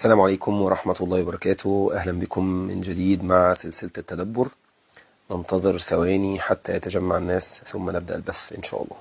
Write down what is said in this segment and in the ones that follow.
السلام عليكم ورحمة الله وبركاته. أهلا بكم من جديد مع سلسلة التدبر. ننتظر ثواني حتى يتجمع الناس ثم نبدأ البث إن شاء الله.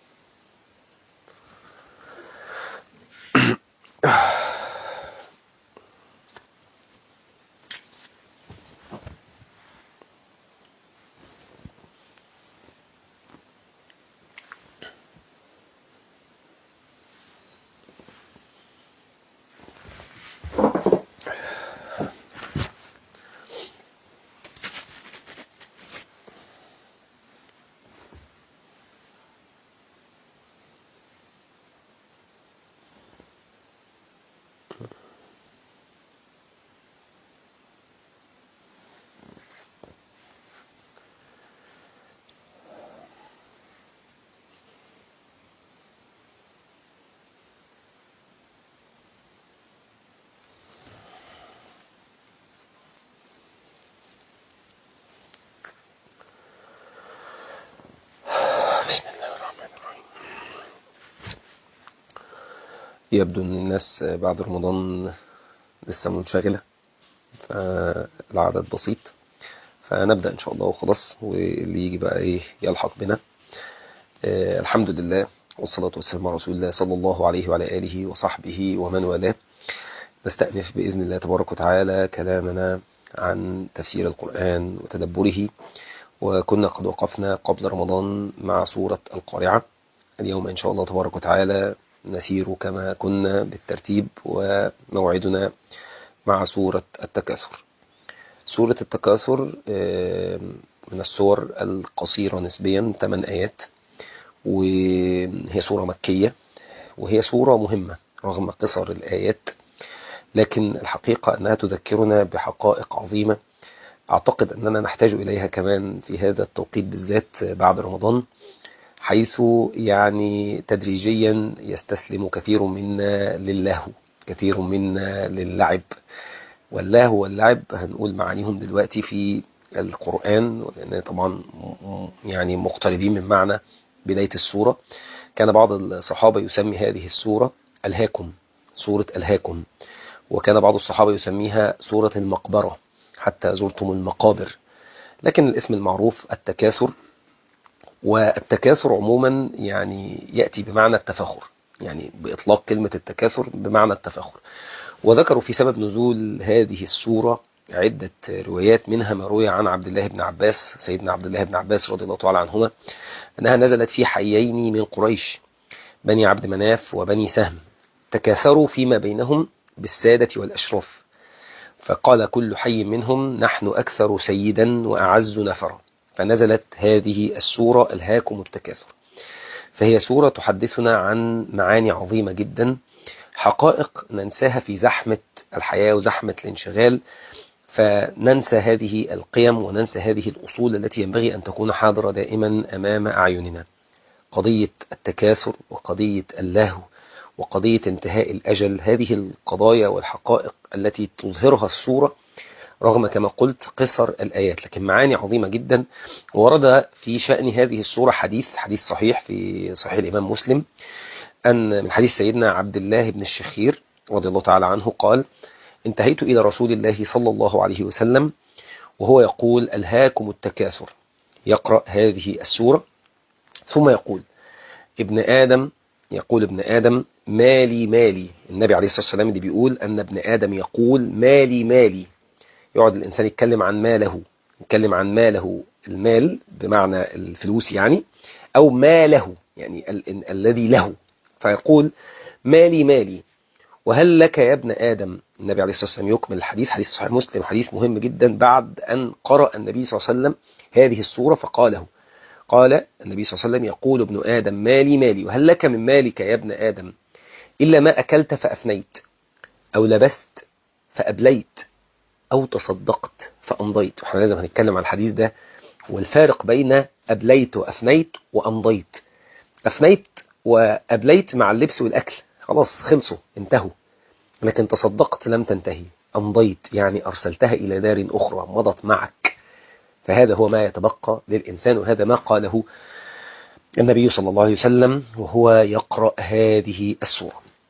بسم الله الرحمن الرحيم. يبدو أن الناس بعد رمضان لسه منشغلة، فالعدد بسيط، فنبدأ إن شاء الله وخلاص، واللي يجي بقى يلحق بنا. الحمد لله والصلاة والسلام على رسول الله صلى الله عليه وعلى آله وصحبه ومن والاه. نستأنف بإذن الله تبارك وتعالى كلامنا عن تفسير القرآن وتدبره، وكنا قد وقفنا قبل رمضان مع سورة القارعة. اليوم إن شاء الله تبارك وتعالى نسير كما كنا بالترتيب، وموعدنا مع سورة التكاثر. سورة التكاثر من السور القصيرة نسبيا، 8 آيات، وهي سورة مكية، وهي سورة مهمة رغم قصر الآيات، لكن الحقيقة أنها تذكرنا بحقائق عظيمة أعتقد أننا نحتاج إليها كمان في هذا التوقيت بالذات بعد رمضان، حيث تدريجيا يستسلم كثير منا للهو، كثير منا للعب. واللهو واللعب هنقول معانيهم دلوقتي في القرآن، لأن طبعا مقتربين من معنى بداية السورة. كان بعض الصحابة يسمي هذه السورة ألهاكم، سورة ألهاكم، وكان بعض الصحابة يسميها سورة المقبرة، حتى زرتم المقابر، لكن الاسم المعروف التكاثر. والتكاثر عموما يأتي بمعنى التفاخر، بإطلاق كلمة التكاثر بمعنى التفاخر. وذكروا في سبب نزول هذه السورة عدة روايات، منها ما روي عن عبد الله بن عباس، سيدنا عبد الله بن عباس رضي الله تعالى عنهما، أنها نزلت في حيين من قريش، بني عبد مناف وبني سهم، تكاثروا فيما بينهم بالسادة والأشراف، فقال كل حي منهم نحن أكثر سيدا وأعز نفرا، فنزلت هذه السورة ألهاكم التكاثر. فهي سورة تحدثنا عن معاني عظيمة جدا، حقائق ننساها في زحمة الحياة وزحمة الانشغال، فننسى هذه القيم وننسى هذه الأصول التي ينبغي أن تكون حاضرة دائما أمام أعيننا. قضية التكاثر وقضية اللهو وقضية انتهاء الأجل، هذه القضايا والحقائق التي تظهرها السورة رغم كما قلت قصر الآيات، لكن معاني عظيمة جدا. ورد في شأن هذه السورة حديث صحيح في صحيح الإمام مسلم، أن من حديث سيدنا عبد الله بن الشخير رضي الله تعالى عنه قال: انتهيت إلى رسول الله صلى الله عليه وسلم وهو يقول ألهاكم التكاثر، يقرأ هذه السورة ثم يقول: يقول ابن آدم مالي مالي. النبي عليه الصلاة والسلام اللي بيقول أن ابن آدم يقول مالي مالي، يقعد الإنسان يتكلم عن ماله، يتكلم عن ماله، المال بمعنى الفلوس أو ماله الذي له، فيقول مالي مالي وهل لك يا ابن آدم. النبي عليه الصلاة والسلام يكمل الحديث، حديث صحيح مسلم، حديث مهم جدا، بعد أن قرأ النبي صلى الله عليه وسلم هذه السورة فقاله، قال النبي صلى الله عليه وسلم: يقول ابن آدم مالي مالي وهل لك من مالك يا ابن آدم إلا ما أكلت فأفنيت، أو لبست فأبليت، أو تصدقت فأمضيت. احنا لازم هنتكلم عن الحديث ده والفارق بين أبليت وأفنيت وأمضيت. أفنيت وأبليت مع اللبس والأكل خلاص خلصوا انتهوا، لكن تصدقت لم تنتهي. أمضيت أرسلتها إلى دار أخرى، مضت معك. فهذا هو ما يتبقى للإنسان، وهذا ما قاله النبي صلى الله عليه وسلم وهو يقرأ هذه السورة.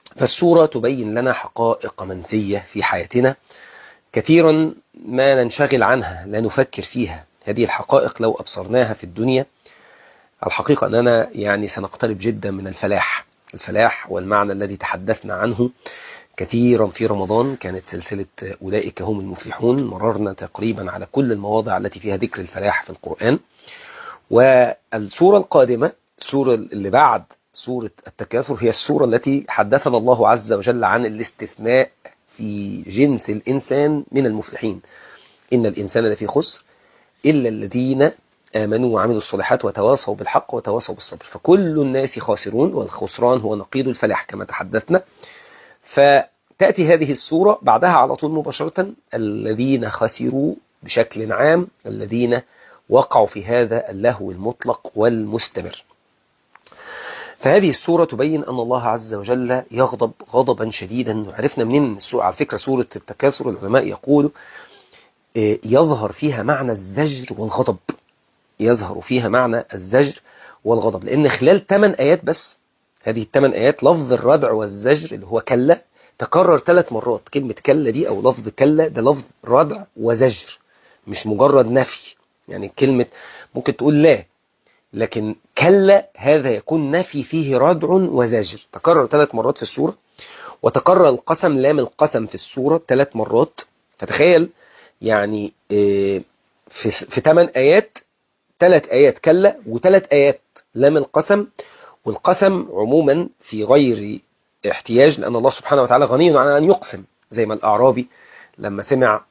فالسورة تبين لنا حقائق منسية في حياتنا كثيرا ما ننشغل عنها، لا نفكر فيها. هذه الحقائق لو أبصرناها في الدنيا، الحقيقة أننا يعني سنقترب جدا من الفلاح والمعنى الذي تحدثنا عنه كثيرا في رمضان. كانت سلسلة أولئك هم المفلحون، مررنا تقريبا على كل المواضع التي فيها ذكر الفلاح في القرآن. والسورة القادمة، السورة اللي بعد سورة التكاثر، هي السورة التي حدثنا الله عز وجل عن الاستثناء في جنس الإنسان من المفلحين. إن الإنسان لفي خسر إلا الذين آمنوا وعملوا الصالحات وتواصوا بالحق وتواصوا بالصبر، فكل الناس خاسرون، والخسران هو نقيض الفلاح كما تحدثنا. فتأتي هذه السورة بعدها على طول مباشرة الذين خسروا بشكل عام، الذين وقعوا في هذا اللهو المطلق والمستمر. فهذه السورة تبين أن الله عز وجل يغضب غضبا شديدا. وعرفنا منين السورة؟ على فكرة سورة التكاثر العلماء يقولوا يظهر فيها معنى الزجر والغضب، يظهر فيها معنى الزجر والغضب، لأن خلال 8 آيات بس، هذه ال8 آيات لفظ الردع والزجر اللي هو كلا تكرر 3 مرات. كلمة كلا دي أو لفظ كلا ده لفظ ردع وزجر، مش مجرد نفي. يعني كلمة ممكن تقول لا، لكن كلا هذا يكون نفي فيه ردع وزجر. تكرر 3 مرات في السورة، وتكرر القسم، لام القسم في السورة 3 مرات. فتخيل يعني في 8 آيات 3 آيات كلا و3 آيات لام القسم. والقسم عموما في غير احتياج، لأن الله سبحانه وتعالى غني عن أن يقسم، زي ما الأعرابي لما سمع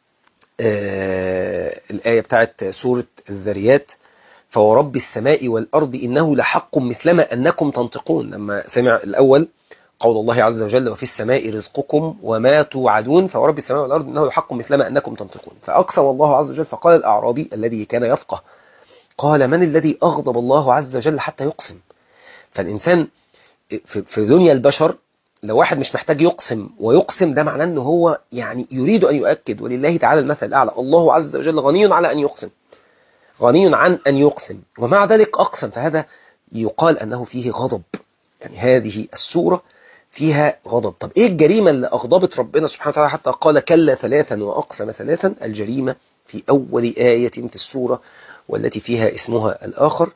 الآية بتاعت سورة الذريات فورب السماء والأرض إنه لحق مثلما أنكم تنطقون، لما سمع الأول قول الله عز وجل وفي السماء رزقكم وما توعدون فورب السماء والأرض إنه لحق مثلما أنكم تنطقون، فأقسم الله عز وجل. فقال الأعرابي الذي كان يفقه، قال من الذي أغضب الله عز وجل حتى يقسم؟ فالإنسان في دنيا البشر لو واحد مش محتاج يقسم ويقسم، ده معناه أنه هو يعني يريد أن يؤكد، ولله تعالى المثل الأعلى. الله عز وجل غني على أن يقسم، غني عن أن يقسم، ومع ذلك أقسم، فهذا يقال أنه فيه غضب. يعني هذه السورة فيها غضب. طب إيه الجريمة اللي أغضبت ربنا سبحانه وتعالى حتى قال كلا 3 وأقسم 3؟ الجريمة في أول آية في السورة والتي فيها اسمها الآخر،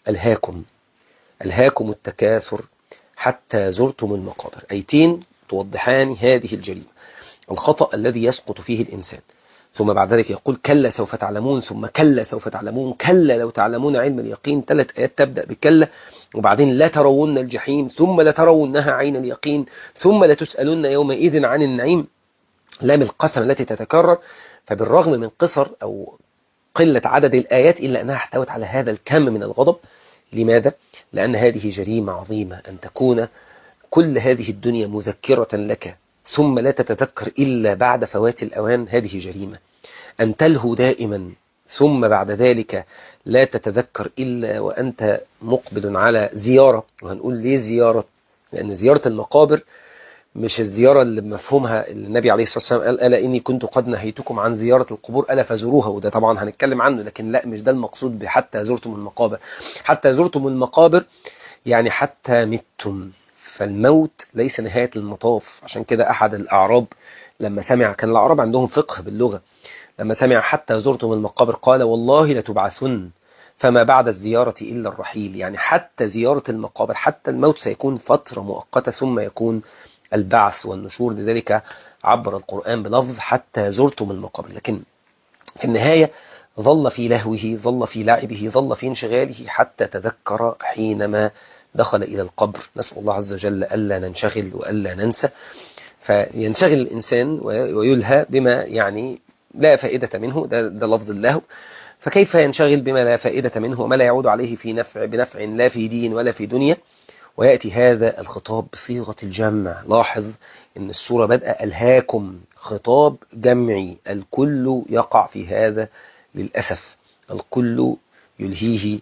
ألهاكم التكاثر حتى زرتم المقابر. أيتين توضحان هذه الجريمة، الخطأ الذي يسقط فيه الإنسان. ثم بعد ذلك يقول كلا سوف تعلمون، ثم كلا سوف تعلمون، كلا لو تعلمون علم اليقين. 3 آيات تبدأ بكلا، وبعدين لا ترون الجحيم، ثم لا ترونها عين اليقين، ثم لا تسألن يومئذ عن النعيم. لام القسم التي تتكرر. فبالرغم من قصر أو قلة عدد الآيات إلا أنها احتوت على هذا الكم من الغضب. لماذا؟ لأن هذه جريمة عظيمة، أن تكون كل هذه الدنيا مذكرة لك ثم لا تتذكر إلا بعد فوات الأوان. هذه جريمة. أن تلهو دائما ثم بعد ذلك لا تتذكر إلا وأنت مقبل على زيارة. وهنقول ليه زيارة؟ لأن زيارة المقابر مش الزيارة اللي بمفهومها النبي عليه الصلاة والسلام قال ألا إني كنت قد نهيتكم عن زيارة القبور ألا فزوروها، وده طبعا هنتكلم عنه، لكن لا، مش ده المقصود بحتى زرتم المقابر. حتى زرتم المقابر يعني حتى متم، فالموت ليس نهاية المطاف. عشان كده أحد الأعراب لما سمع، كان الأعراب عندهم فقه باللغة، لما سمع حتى زرتم المقابر قال والله لتبعثن فما بعد الزيارة إلا الرحيل. يعني حتى زيارة المقابر، حتى الموت سيكون فترة مؤقتة ثم يكون البعث والنشور. لذلك عبر القرآن بلفظ حتى زرتم المقابر. لكن في النهاية ظل في لهوه، ظل في لعبه، ظل في انشغاله حتى تذكر حينما دخل إلى القبر. نسأل الله عز وجل ألا ننشغل وألا ننسى. فينشغل الإنسان ويلهى بما يعني لا فائدة منه، ده لفظ اللهو. فكيف ينشغل بما لا فائدة منه وما لا يعود عليه في بنفع لا في دين ولا في دنيا؟ ويأتي هذا الخطاب بصيغة الجمع. لاحظ أن السورة بدأ ألهاكم، خطاب جمعي، الكل يقع في هذا للأسف. الكل يلهيه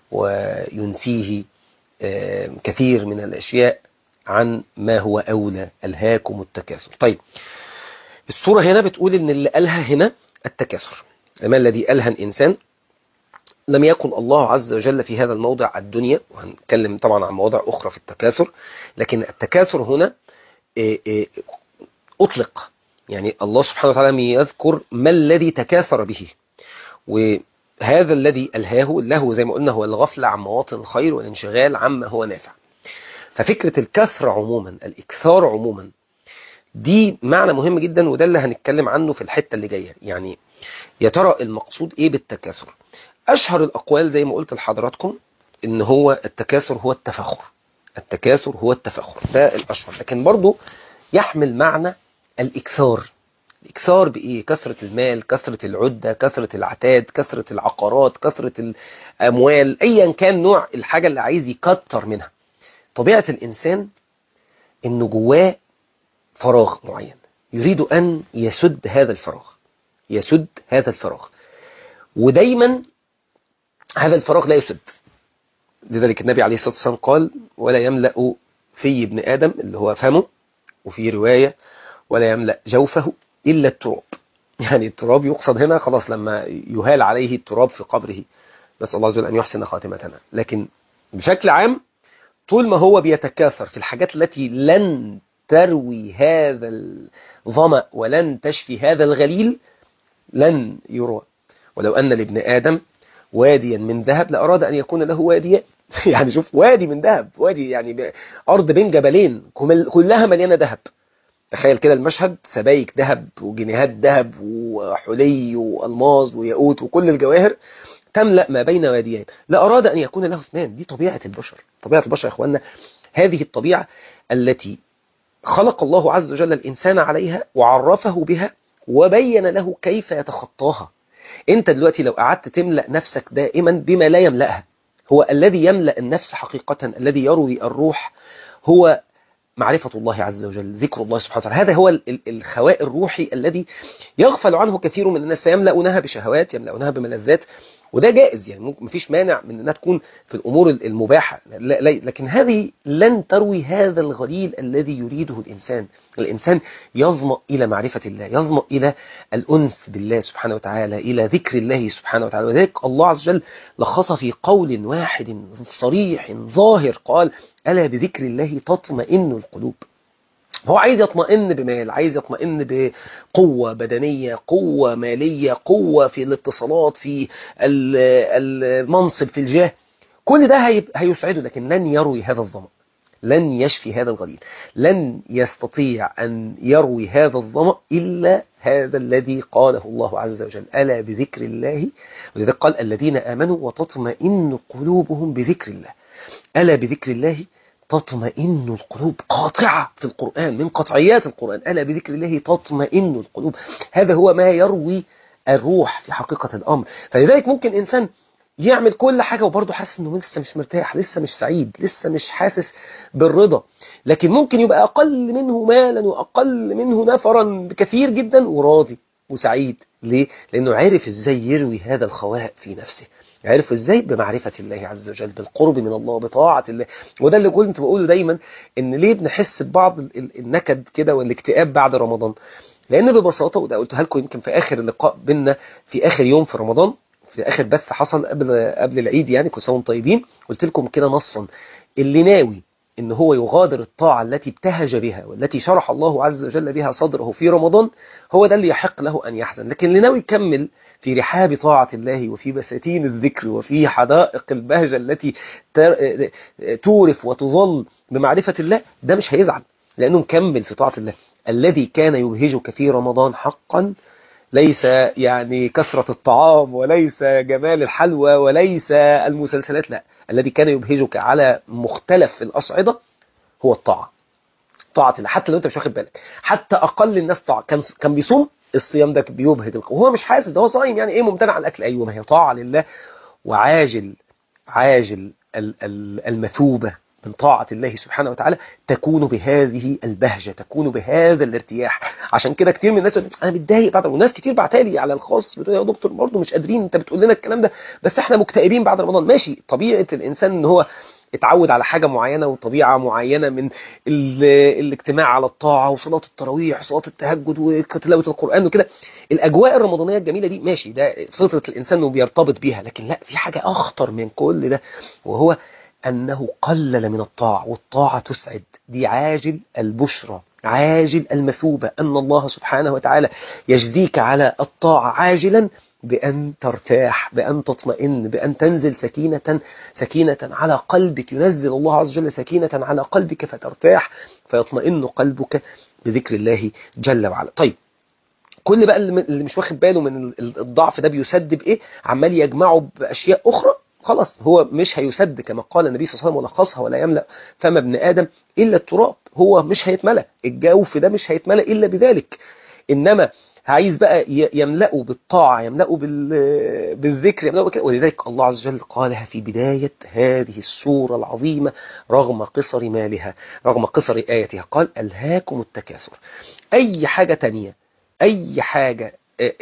وينسيه كثير من الأشياء عن ما هو أولى. ألهاكم التكاثر. طيب السورة هنا بتقول أن اللي ألهى هنا التكاثر. ما الذي ألهى الإنسان؟ لم يكن الله عز وجل في هذا الموضع الدنيا، وهنتكلم طبعا عن مواضع أخرى في التكاثر، لكن التكاثر هنا أطلق، يعني الله سبحانه وتعالى يذكر ما الذي تكاثر به، وهذا الذي ألهاه اللهو زي ما قلنا هو الغفلة عن مواطن الخير والانشغال عما هو نافع. ففكرة الكثرة عموما، الإكثار عموما، دي معنى مهم جدا، وده اللي هنتكلم عنه في الحتة اللي جاية. يعني يا ترى المقصود ايه بالتكاثر؟ اشهر الاقوال زي ما قلت لحضراتكم ان هو التكاثر هو التفاخر، التكاثر هو التفاخر، ده الاشهر، لكن برضو يحمل معنى الاكثار. الاكثار بايه؟ كثرة المال، كثرة العدة، كثرة العتاد، كثرة العقارات، كثرة الاموال، ايا كان نوع الحاجة اللي عايز يكتر منها. طبيعة الانسان انه جواه فراغ معين يريد ان يسد هذا الفراغ، يسد هذا الفراغ، ودايما هذا الفراغ لا يسد. لذلك النبي عليه الصلاة والسلام قال: ولا يملأ في ابن آدم، اللي هو فمه، وفي رواية ولا يملأ جوفه إلا التراب. يعني التراب يقصد هنا خلاص لما يهال عليه التراب في قبره، نسأل الله عز وجل أن يحسن خاتمتنا. لكن بشكل عام طول ما هو بيتكاثر في الحاجات التي لن تروي هذا الظمأ ولن تشفي هذا الغليل لن يروى. ولو أن لابن آدم واديا من ذهب لأراد أن يكون له واديان. يعني شوف، وادي من ذهب، وادي يعني أرض بين جبلين كلها مليانة ذهب. تخيل كده المشهد، سبايك ذهب وجنيهات ذهب وحلي والماظ وياقوت وكل الجواهر تملأ ما بين واديين، لأراد أن يكون له اثنان. دي طبيعة البشر، طبيعة البشر يا إخواننا. هذه الطبيعة التي خلق الله عز وجل الإنسان عليها وعرفه بها وبين له كيف يتخطاها. انت دلوقتي لو قعدت تملأ نفسك دائما بما لا يملأها، هو الذي يملأ النفس حقيقة، الذي يروي الروح، هو معرفة الله عز وجل، ذكر الله سبحانه وتعالى. هذا هو الخواء الروحي الذي يغفل عنه كثير من الناس، فيملأونها بشهوات، يملأونها بملذات، وده جائز. يعني مفيش مانع من انها تكون في الامور المباحه، لكن هذه لن تروي هذا الغليل الذي يريده الانسان. الانسان يظمأ الى معرفه الله، يظمأ الى الانس بالله سبحانه وتعالى، الى ذكر الله سبحانه وتعالى. وذلك الله عز وجل لخص في قول واحد صريح ظاهر، قال: الا بذكر الله تطمئن القلوب. هو عايز يطمئن بمال، عايز يطمئن بقوة بدنية، قوة مالية، قوة في الاتصالات، في المنصب، في الجاه. كل ده هيسعده، لكن لن يروي هذا الظمأ، لن يشفي هذا الغليل، لن يستطيع أن يروي هذا الظمأ إلا هذا الذي قاله الله عز وجل: ألا بذكر الله. ولذلك قال: الذين آمنوا وتطمئن قلوبهم بذكر الله. ألا بذكر الله تطمئن القلوب، قاطعة في القرآن، من قطعيات القرآن: ألا بذكر الله تطمئن القلوب. هذا هو ما يروي الروح في حقيقة الأمر. فلذلك ممكن إنسان يعمل كل حاجة وبرضه حاسس إنه لسه مش مرتاح، لسه مش سعيد، لسه مش حاسس بالرضا. لكن ممكن يبقى أقل منه مالا وأقل منه نفرا كثير جدا وراضي وسعيد. ليه؟ لأنه عرف إزاي يروي هذا الخواء في نفسه، عرف إزاي؟ بمعرفة الله عز وجل، بالقرب من الله، بطاعة الله. وده اللي كنت بقوله دايما، إن ليه بنحس ببعض النكد كده والاكتئاب بعد رمضان؟ لأن ببساطة، وده قلتها لكم يمكن في آخر اللقاء بينا في آخر يوم في رمضان، في آخر بث حصل قبل العيد، يعني كل سنة وانتم طيبين، قلت لكم كده نصا: اللي ناوي إن هو يغادر الطاعة التي ابتهج بها والتي شرح الله عز وجل بها صدره في رمضان، هو ده اللي يحق له أن يحزن. لكن اللي ناوي يكمل في رحاب طاعة الله وفي بساتين الذكر وفي حدائق البهجة التي تورف وتظل بمعرفة الله، ده مش هيزعل، لأنه مكمل في طاعة الله. الذي كان يبهجك في رمضان حقا ليس يعني كثرة الطعام، وليس جمال الحلوى، وليس المسلسلات، لا، الذي كان يبهجك على مختلف الأصعدة هو الطاعة، طاعة الله. حتى لو انت مش واخد بالك، حتى أقل الناس طاعة. كان بيصوم، الصيام ده بيبهج وهو مش حاسس ده هو صايم، يعني ايه ممتنع عن الأكل؟ أيوة، ما هي طاعة لله. وعاجل المثوبة من طاعة الله سبحانه وتعالى تكون بهذه البهجة، تكون بهذا الارتياح. عشان كده كتير من الناس انا متضايق بعد، وناس كتير بعتالي على الخاص بتقول: يا دكتور برضه مش قادرين، انت بتقول لنا الكلام ده بس احنا مكتئبين بعد رمضان. ماشي، طبيعة الانسان ان هو اتعود على حاجة معينة وطبيعة معينة من الاجتماع على الطاعة وصلاة التراويح وصلاة التهجد وتلاوة القرآن وكده، الأجواء الرمضانية الجميلة دي ماشي، ده فطرة الإنسان انه بيرتبط بيها. لكن لا، في حاجة أخطر من كل ده، وهو أنه قلل من الطاعة، والطاعة تسعد، دي عاجل البشرى، عاجل المثوبة، أن الله سبحانه وتعالى يجزيك على الطاعة عاجلا بأن ترتاح، بأن تطمئن، بأن تنزل سكينة على قلبك، ينزل الله عز وجل سكينة على قلبك فترتاح، فيطمئن قلبك بذكر الله جل وعلا. طيب، كل بقى اللي مش واخد باله من الضعف ده بيسد بإيه، عمال يجمعه بأشياء أخرى، خلاص هو مش هيسد كما قال النبي صلى الله عليه وسلم: ولخصها ولا يملأ فم ابن آدم إلا التراب. هو مش هيتملأ، الجوف ده مش هيتملأ إلا بذلك. إنما عايز بقى يملأه بالطاعة، يملأه بالذكر، يملأه بكده. ولذلك الله عز وجل قالها في بداية هذه السورة العظيمة رغم قصر مالها، رغم قصر آياتها، قال: ألهاكم التكاثر. أي حاجة تانية، أي حاجة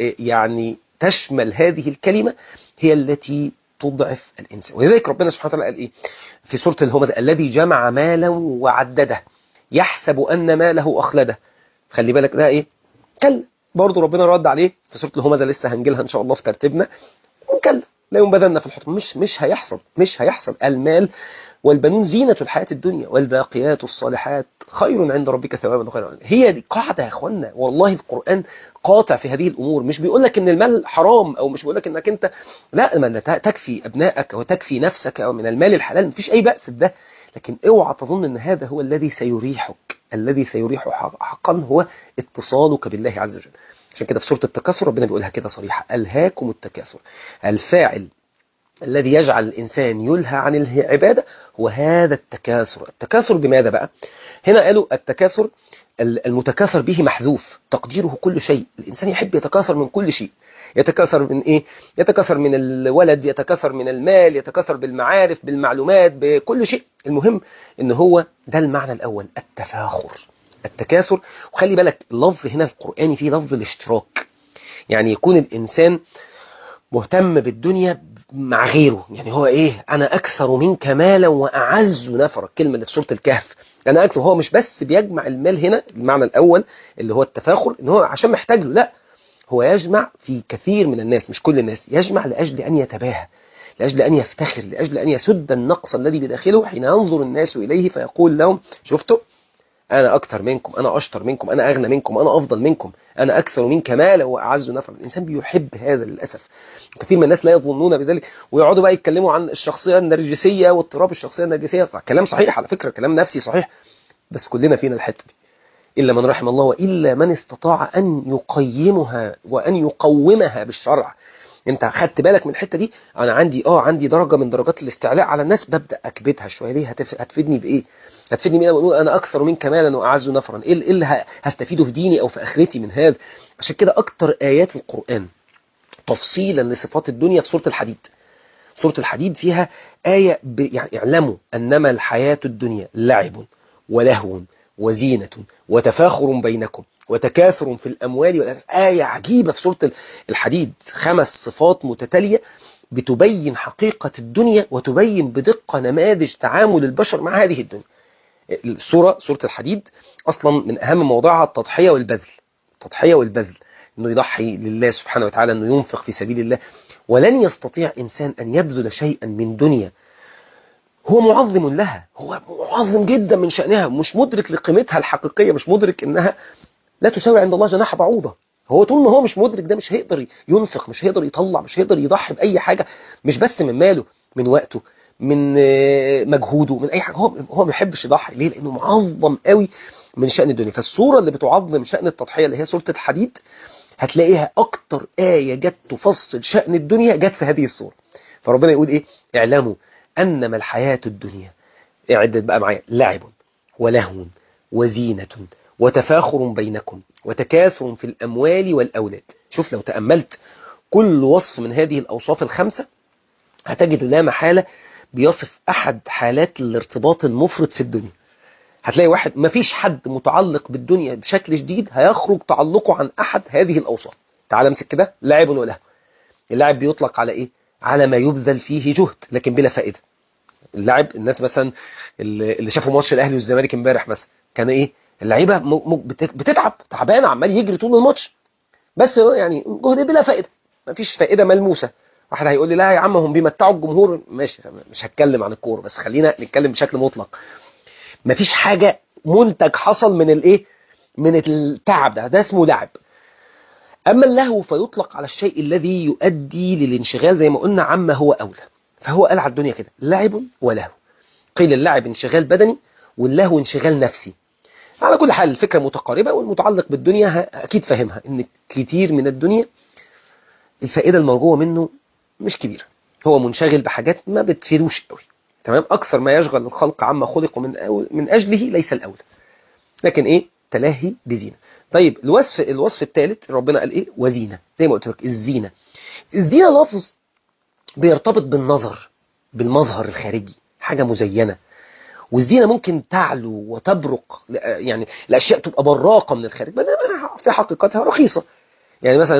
يعني تشمل هذه الكلمة هي التي تضعف الإنسان. ولذلك ربنا سبحانه وتعالى قال إيه في سورة الهمزة: الذي جمع مالا وعدده يحسب أن ماله أخلده. خلي بالك ده إيه؟ كلا. برضو ربنا رد عليه في سورة الهمزة، لسه هنجيلها إن شاء الله في ترتيبنا. كلا لا ينبذن في الحطمة. مش هيحصل، مش هيحصل. المال والبنون زينة الحياة الدنيا والباقيات الصالحات خير عند ربك ثوابا وخير. هي دي قاعدة يا اخوانا، والله القرآن قاطع في هذه الأمور. مش بيقول لك ان المال حرام، او مش بيقول لك انك انت لا، ما تكفي ابنائك وتكفي نفسك من المال الحلال، مفيش اي بأس بده. لكن اوعى تظن ان هذا هو الذي سيريحك. الذي سيريح حقا هو اتصالك بالله عز وجل. عشان كده في سورة التكاثر ربنا بيقولها كده صريحة: ألهاكم التكاثر. الفاعل الذي يجعل الإنسان يلهى عن العبادة هو هذا التكاثر. التكاثر بماذا بقى؟ هنا قالوا التكاثر المتكاثر به محذوف، تقديره كل شيء. الإنسان يحب يتكاثر من كل شيء. يتكاثر من إيه؟ يتكاثر من الولد، يتكاثر من المال، يتكاثر بالمعارف، بالمعلومات، بكل شيء. المهم إن هو ده المعنى الأول، التفاخر، التكاثر. وخلي بالك اللفظ هنا القرآني فيه لفظ الاشتراك، يعني يكون الإنسان مهتم بالدنيا مع غيره. يعني هو ايه؟ انا اكثر منك مالا واعز نفرا، الكلمه اللي في سوره الكهف. انا اكثر. هو مش بس بيجمع المال هنا المعنى الاول اللي هو التفاخر ان هو عشان محتاج له، لا، هو يجمع في كثير من الناس، مش كل الناس، يجمع لاجل ان يتباهى، لاجل ان يفتخر، لاجل ان يسد النقص الذي بداخله حين ينظر الناس اليه فيقول لهم: شفتوا؟ أنا أكثر منكم، أنا أشطر منكم، أنا أغنى منكم، أنا أفضل منكم، أنا أكثر منك مالا وأعز نفرا. الإنسان بيحب هذا للأسف. كثير من الناس لا يظنون بذلك، ويقعدوا بقى يتكلموا عن الشخصية النرجسية واضطراب الشخصية النرجسية. كلام صحيح على فكرة، كلام نفسي صحيح، بس كلنا فينا الحتة دي إلا من رحم الله، وإلا من استطاع أن يقيمها وأن يقومها بالشرع. انت خدت بالك من الحته دي؟ انا عندي درجه من درجات الاستعلاء على الناس، ببدا اكبتها شويه. ليه؟ هتفيدني بايه؟ هتفيدني بايه؟ بقول انا اكثر منك مالا واعز نفرا. ايه اللي هستفيده في ديني او في اخرتي من هذا؟ عشان كده اكتر ايات القران تفصيلا لصفات الدنيا في سوره الحديد. سوره الحديد فيها ايه يعني: اعلموا انما الحياه الدنيا لعب ولهو وزينه وتفاخر بينكم وتكاثر في الأموال والأنفس. آية عجيبة في سورة الحديد، 5 صفات متتالية بتبين حقيقة الدنيا وتبين بدقة نماذج تعامل البشر مع هذه الدنيا. سورة الحديد أصلا من أهم مواضيعها التضحية والبذل. التضحية والبذل، أنه يضحي لله سبحانه وتعالى، أنه ينفق في سبيل الله. ولن يستطيع إنسان أن يبذل شيئا من دنيا هو معظم لها، هو معظم جدا من شأنها، مش مدرك لقيمتها الحقيقية، مش مدرك أنها لا تساوي عند الله جناح بعوضة. هو طول ما هو مش مدرك ده مش هيقدر ينفق، مش هيقدر يطلع، مش هيقدر يضحي بأي حاجة، مش بس من ماله، من وقته، من مجهوده، من أي حاجة. هو ما بيحبش يضحي. ليه؟ لأنه معظم قوي من شأن الدنيا. فالسورة اللي بتعظم شأن التضحية اللي هي سورة الحديد هتلاقيها أكتر آية جت تفصل شأن الدنيا جت في هذه السورة. فربنا يقول إيه؟ اعلموا أنما الحياة الدنيا، اعدت بقى معايا: لعب ولهو وزينة وتفاخر بينكم وتكاثر في الأموال والأولاد. شوف لو تأملت كل وصف من هذه الأوصاف ال5 هتجد لا محالة بيصف أحد حالات الارتباط المفرط في الدنيا. هتلاقي واحد، ما فيش حد متعلق بالدنيا بشكل شديد هيخرج تعلقه عن أحد هذه الأوصاف. تعال امسك كده: لاعب وله. اللاعب بيطلق على إيه؟ على ما يبذل فيه جهد لكن بلا فائدة. اللاعب، الناس مثلا اللي شافوا ماتش الأهلي والزمالك امبارح مثلا، كان إيه؟ اللعيبه بتتعب، تعبانه، عمال يجري طول الماتش، بس يعني جهد بلا فائده، مفيش فائده ملموسه. واحد هيقول لي لا يا عم هم بيمتعوا الجمهور، ماشي مش هتكلم عن الكورة، بس خلينا نتكلم بشكل مطلق. مفيش حاجة منتج حصل من الايه، من التعب ده اسمه لعب. اما اللهو فيطلق على الشيء الذي يؤدي للانشغال زي ما قلنا عما هو اولى. فهو قال على الدنيا كده لعب ولهو. قيل اللعب انشغال بدني واللهو انشغال نفسي. على كل حال الفكرة متقاربة، والمتعلق بالدنيا أكيد فاهمها إن كتير من الدنيا الفائدة المرجوة منه مش كبيرة، هو منشغل بحاجات ما بتفيدوش قوي. تمام، أكثر ما يشغل الخلق عما خلقوا من أجله ليس الأولى، لكن إيه، تلاهي بزينة. طيب الوصف الثالث ربنا قال إيه؟ وزينة. زي ما قلت لك الزينة، الزينة لفظ بيرتبط بالنظر، بالمظهر الخارجي، حاجة مزينة. والزينة ممكن تعلو وتبرق، يعني الأشياء تبقى براقة من الخارج بل في حقيقتها رخيصة. يعني مثلا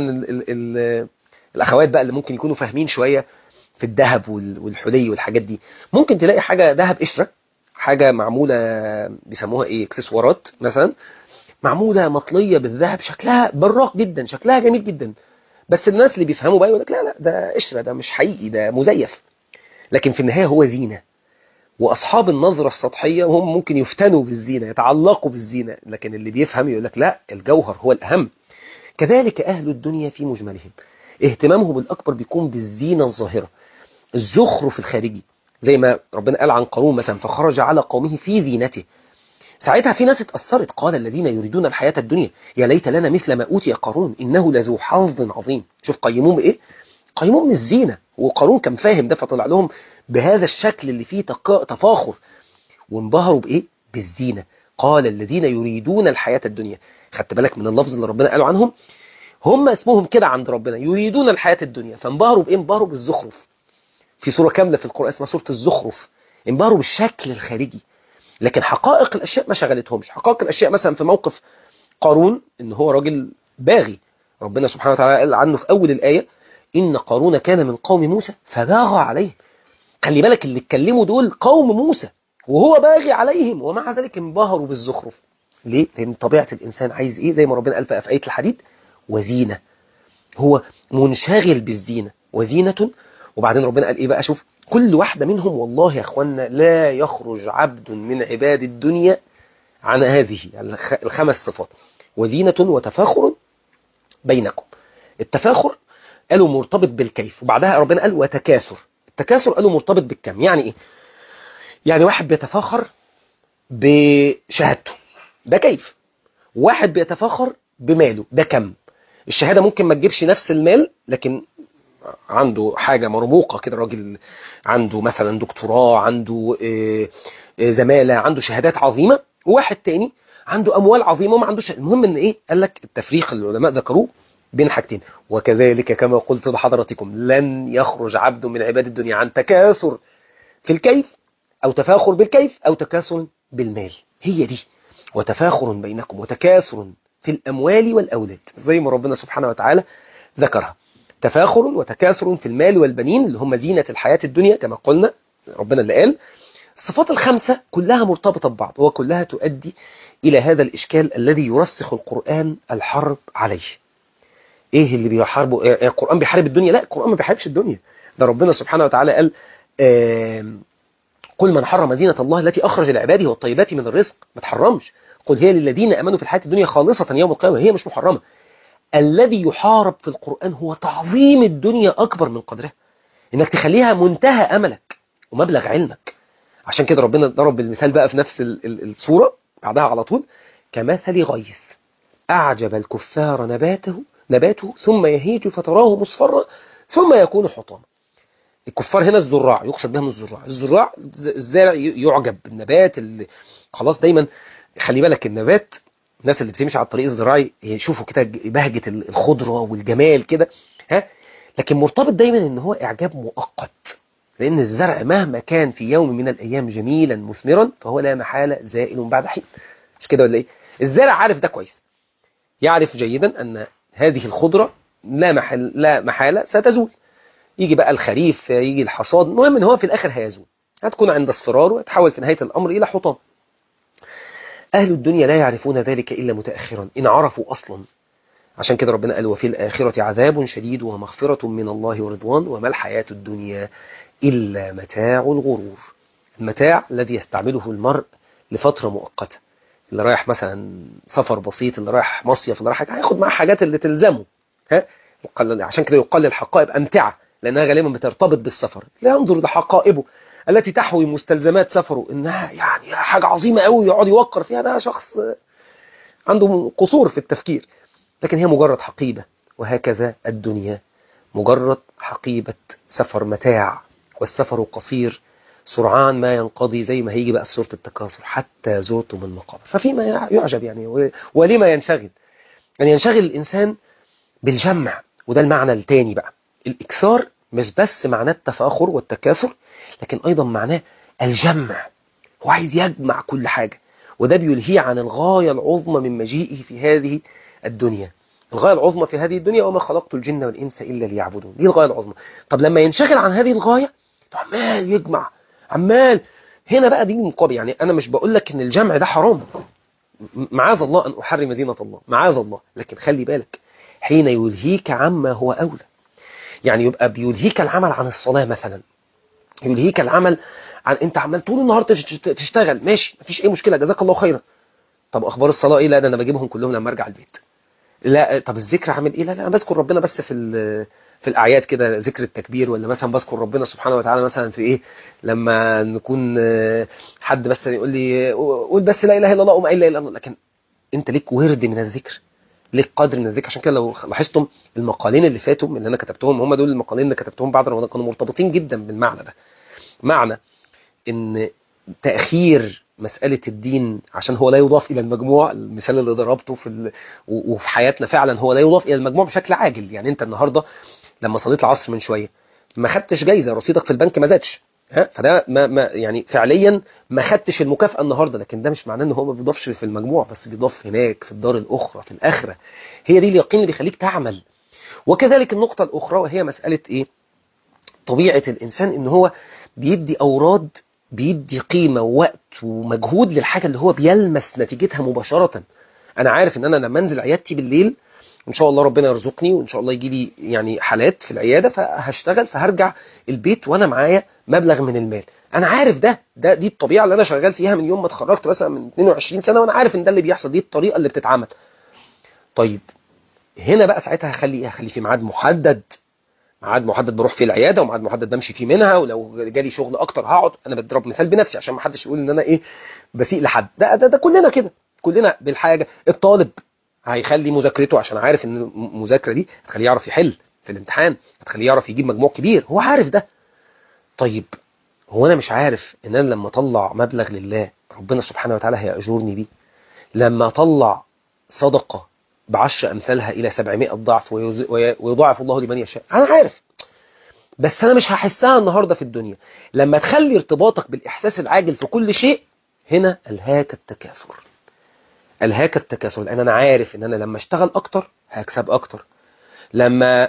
الأخوات بقى اللي ممكن يكونوا فاهمين شوية في الذهب والحلي والحاجات دي، ممكن تلاقي حاجة ذهب قشرة، حاجة معمولة بيسموها ايه، اكسسوارات مثلا، معمولة مطلية بالذهب، شكلها براق جدا، شكلها جميل جدا، بس الناس اللي بيفهموا بقى يقول لك لا ده قشرة، ده مش حقيقي، ده مزيف. لكن في النهاية هو زينة. وأصحاب النظرة السطحية هم ممكن يفتنوا بالزينة، يتعلقوا بالزينة، لكن اللي بيفهم يقول لك لا، الجوهر هو الأهم. كذلك أهل الدنيا في مجملهم اهتمامهم الأكبر بيكون بالزينة الظاهرة، الزخرف الخارجي، زي ما ربنا قال عن قارون مثلا فخرج على قومه في زينته. ساعتها في ناس اتأثرت، قال الذين يريدون الحياة الدنيا يا ليت لنا مثل ما أوتي قارون إنه لذو حظ عظيم. شوف قيموه بإيه؟ قيموه من الزينة، وقارون كان فاهم ده فطلع لهم بهذا الشكل اللي فيه تفاخر، وانبهروا بإيه؟ بالزينة. قال الذين يريدون الحياة الدنيا، خدت بالك من اللفظ اللي ربنا قاله عنهم؟ هم اسمهم كده عند ربنا، يريدون الحياة الدنيا، فانبهروا بإيه؟ انبهروا بالزخرف. في سورة كاملة في القرآن اسمها سورة الزخرف، انبهروا بالشكل الخارجي، لكن حقائق الأشياء ما شغلتهمش. حقائق الأشياء مثلا في موقف قارون إن هو راجل باغي، ربنا سبحانه وتعالى قال عنه في أول الآية إن قارون كان من قوم موسى فباغى عليه. خلي بالك اللي اتكلموا دول قوم موسى وهو باغي عليهم، ومع ذلك انبهروا بالزخرف. ليه؟ لأن طبيعة الإنسان عايز إيه؟ زي ما ربنا قال في آية الحديد وزينة، هو منشغل بالزينة وزينة. وبعدين ربنا قال إيه بقى؟ شوف كل واحدة منهم، والله يا أخوانا لا يخرج عبد من عباد الدنيا عن هذه يعني الخمس صفات: وزينة وتفاخر بينكم. التفاخر قالوا مرتبط بالكيف، وبعدها ربنا قال وتكاثر. التكاثر قالوا مرتبط بالكم. يعني ايه؟ يعني واحد بيتفاخر بشهادته، ده كيف. واحد بيتفاخر بماله، ده كم. الشهادة ممكن ما تجيبش نفس المال، لكن عنده حاجة مرموقة كده، راجل عنده مثلا دكتوراه، عنده زمالة، عنده شهادات عظيمة. وواحد تاني عنده أموال عظيمة وما عندوش. المهم ان ايه؟ قال لك التفريق اللي العلماء ذكروه بين حاجتين: وكذلك كما قلت لحضرتكم لن يخرج عبد من عباد الدنيا عن تكاثر في الكيف، أو تفاخر بالكيف، أو تكاثر بالمال. هي دي وتفاخر بينكم وتكاثر في الأموال والأولاد، زي ما ربنا سبحانه وتعالى ذكرها. تفاخر وتكاثر في المال والبنين اللي هم زينة الحياة الدنيا كما قلنا، ربنا اللي قال. الصفات الخمسة كلها مرتبطة ببعض، وكلها تؤدي إلى هذا الإشكال الذي يرسخ القرآن الحرب عليه. إيه اللي بيحاربه؟ القرآن بيحارب الدنيا؟ لا، القرآن ما بيحاربش الدنيا. ده ربنا سبحانه وتعالى قال قل من حرم زينة الله التي أخرج لعباده والطيبات من الرزق. ما تحرمش، قل هي للذين أمنوا في الحياة الدنيا خالصة يوم القيامة، هي مش محرمة. الذي يحارب في القرآن هو تعظيم الدنيا أكبر من قدرها، إنك تخليها منتهى أملك ومبلغ علمك. عشان كده ربنا ضرب بالمثال بقى في نفس الصورة بعدها على طول: كمثل غيث أعجب الكفار نباته ثم يهيج فتراه مصفرا ثم يكون حطاما. الكفار هنا الزراع، يقصد بهم الزراع الزارع يعجب بالنبات اللي خلاص. دايما خلي بالك النبات، الناس اللي بتمشي على الطريق الزراعي يشوفوا كده بهجة الخضرة والجمال كده، ها، لكن مرتبط دايما ان هو اعجاب مؤقت، لان الزرع مهما كان في يوم من الايام جميلا مثمرا فهو لا محالة زائل بعد حين. مش كده ولا ايه؟ الزارع عارف ده كويس، يعرف جيدا ان هذه الخضرة لا محالة ستزول. يجي بقى الخريف، يجي الحصاد، المهم ان هو في الاخر هيزول، هتكون عند اصفراره وتحول في نهاية الامر الى حطام. اهل الدنيا لا يعرفون ذلك الا متاخرا، ان عرفوا اصلا عشان كده ربنا قال وفي الآخرة عذاب شديد ومغفرة من الله ورضوان وما الحياة الدنيا إلا متاع الغرور. المتاع الذي يستعمله المرء لفترة مؤقتة، اللي رايح مثلا سفر بسيط، اللي رايح مصيف، اللي رايح حاجة هياخد معاه حاجات اللي تلزمه، ها، عشان كده يقال للحقائب أمتعة، لأنها غالبا بترتبط بالسفر. لا ينظر لحقائبه التي تحوي مستلزمات سفره إنها يعني حاجة عظيمة قوي يقعد يوقر فيها، ده شخص عنده قصور في التفكير. لكن هي مجرد حقيبة، وهكذا الدنيا مجرد حقيبة سفر متاع، والسفر قصير سرعان ما ينقضي، زي ما هيجي بقى في سورة التكاثر حتى زرتم المقابر. ففيما يعجب يعني ولما ينشغل، يعني ينشغل الإنسان بالجمع، وده المعنى التاني بقى. الإكثار مش بس معناه التفاخر والتكاثر، لكن أيضا معناه الجمع. هو عايز يجمع كل حاجة، وده بيلهيه عن الغاية العظمى من مجيئه في هذه الدنيا. الغاية العظمى في هذه الدنيا وما خلقت الجن والإنس إلا ليعبدون، دي الغاية العظمى. طب لما ينشغل عن هذه الغاية عمال يجمع، عمال. هنا بقى دي المقابل. يعني أنا مش بقول لك إن الجمع ده حرام، معاذ الله أن أحرم زينة الله، معاذ الله، لكن خلي بالك حين يلهيك عما هو أولى. يعني يبقى بيلهيك العمل عن الصلاة مثلا، يلهيك العمل عن انت عمال طول النهار تشتغل، ماشي مفيش اي مشكله، جزاك الله خيرا. طب اخبار الصلاه ايه؟ لا ده انا بجيبهم كلهم لما ارجع البيت. لا طب الذكر عامل ايه؟ لا انا بذكر ربنا بس في الاعياد كده، ذكر التكبير، ولا مثلا بذكر ربنا سبحانه وتعالى مثلا في ايه، لما نكون حد بس يقول لي قول بس لا اله الا الله وما الا الا الله. لكن انت ليك ورد من الذكر، ليك قدر من الذكر. عشان كده لو لاحظتم المقالين اللي فاتوا من اللي انا كتبتهم، هم دول المقالين اللي كتبتهم بعد رمضان، كانوا مرتبطين جدا بالمعنى ده. معنى ان تأخير مسألة الدين عشان هو لا يضاف إلى المجموع، المثال اللي ضربته وفي حياتنا فعلا هو لا يضاف إلى المجموع بشكل عاجل. يعني أنت النهاردة لما صليت العصر من شوية ما خدتش جايزة، رصيدك في البنك ما زادش، ها، فده ما يعني فعليا ما خدتش المكافأة النهاردة، لكن ده مش معناه ان هو ما بيضافش في المجموع، بس بيضاف هناك في الدار الأخرى في الآخرة. هي دي اليقين اللي بيخليك تعمل. وكذلك النقطة الأخرى وهي مسألة إيه؟ طبيعة الإنسان إن هو بيدي أوراد، بيدي قيمة ووقت ومجهود للحاجة اللي هو بيلمس نتيجتها مباشرة. أنا عارف إن أنا لما أنزل عيادتي بالليل إن شاء الله ربنا يرزقني، وإن شاء الله يجي لي يعني حالات في العيادة، فهشتغل، فهرجع البيت وأنا معايا مبلغ من المال. أنا عارف دي الطبيعة اللي أنا شغال فيها من يوم ما اتخرجت مثلا من 22 سنة، وأنا عارف إن ده اللي بيحصل، دي الطريقة اللي بتتعمل. طيب هنا بقى ساعتها هخلي في ميعاد محدد، ميعاد محدد بروح فيه العياده، وميعاد محدد بمشي فيه منها، ولو جالي شغل اكتر هقعد. انا بضرب مثال بنفسي عشان ما حدش يقول ان انا ايه بسيء لحد. ده كلنا كده، كلنا بالحاجه. الطالب هيخلي مذاكرته عشان عارف ان المذاكره دي هتخليه يعرف يحل في الامتحان، هتخليه يعرف يجيب مجموع كبير، هو عارف ده. طيب هو انا مش عارف ان انا لما اطلع مبلغ لله ربنا سبحانه وتعالى هيأجرني بيه؟ لما اطلع صدقه ب10 امثالها الى 700 ضعف ويضاعف الله لمن يشاء، انا عارف، بس أنا مش هحسها النهاردة في الدنيا. لما تخلي ارتباطك بالإحساس العاجل في كل شيء، هنا ألهاك التكاثر. ألهاك التكاثر، لأن أنا عارف إن أنا لما أشتغل أكتر هكسب أكتر، لما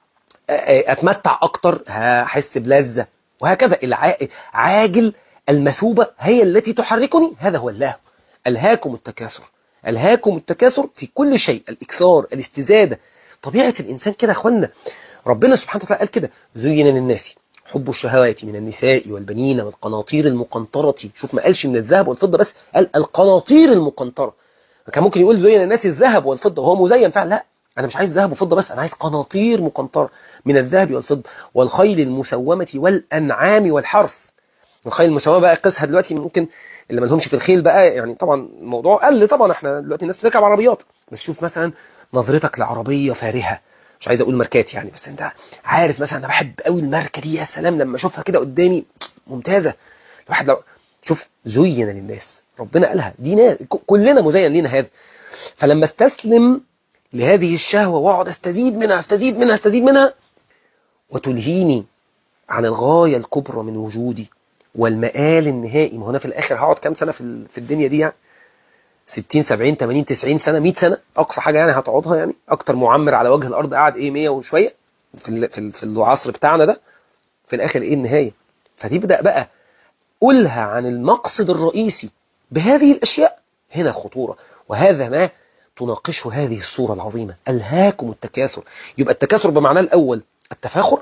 أتمتع أكتر هحس بلذة، وهكذا. عاجل المثوبة هي التي تحركني، هذا هو الله. ألهاكم التكاثر، ألهاكم التكاثر في كل شيء، الإكثار، الاستزادة. طبيعة الإنسان كده يا أخوانا. ربنا سبحانه وتعالى قال كده زين للناس حب الشهوات من النساء والبنين والقناطير المقنطرة. شوف ما قالش من الذهب والفضة بس، قال القناطير المقنطرة. كان ممكن يقول زين للناس الذهب والفضة وهو مزين فعلا، لا، أنا مش عايز ذهب وفضة بس، أنا عايز قناطير مقنطرة من الذهب والفضة والخيل المسومة والأنعام والحرث. الخيل المسومة بقى قسها دلوقتي، ممكن اللي ما لهمش في الخيل بقى، يعني طبعا الموضوع قل، طبعا احنا دلوقتي الناس بتركب عربيات، بس شوف مثلا نظرتك لعربية فارهة، مش عايز اقول ماركات يعني، بس انت عارف مثلا انا بحب قوي الماركه دي، يا سلام لما اشوفها كده قدامي ممتازه. الواحد لو شوف زين للناس، ربنا قالها دي ناس كلنا مزين لينا هذا. فلما استسلم لهذه الشهوه واقعد استزيد منها استزيد منها استزيد منها، وتلهيني عن الغايه الكبرى من وجودي والمآل النهائي. ما هنا في الاخر هقعد كام سنه في الدنيا دي؟ يعني 60 70 80 90 سنه، 100 سنه اقصى حاجه يعني هتقعدها. يعني اكتر معمر على وجه الارض قاعد ايه 100 وشويه في العصر بتاعنا ده. في الاخر ايه النهايه؟ فتبدا بقى ألهى عن المقصد الرئيسي بهذه الاشياء، هنا خطوره. وهذا ما تناقشه هذه الصورة العظيمة، ألهاكم التكاثر. يبقى التكاثر بمعنى الأول التفاخر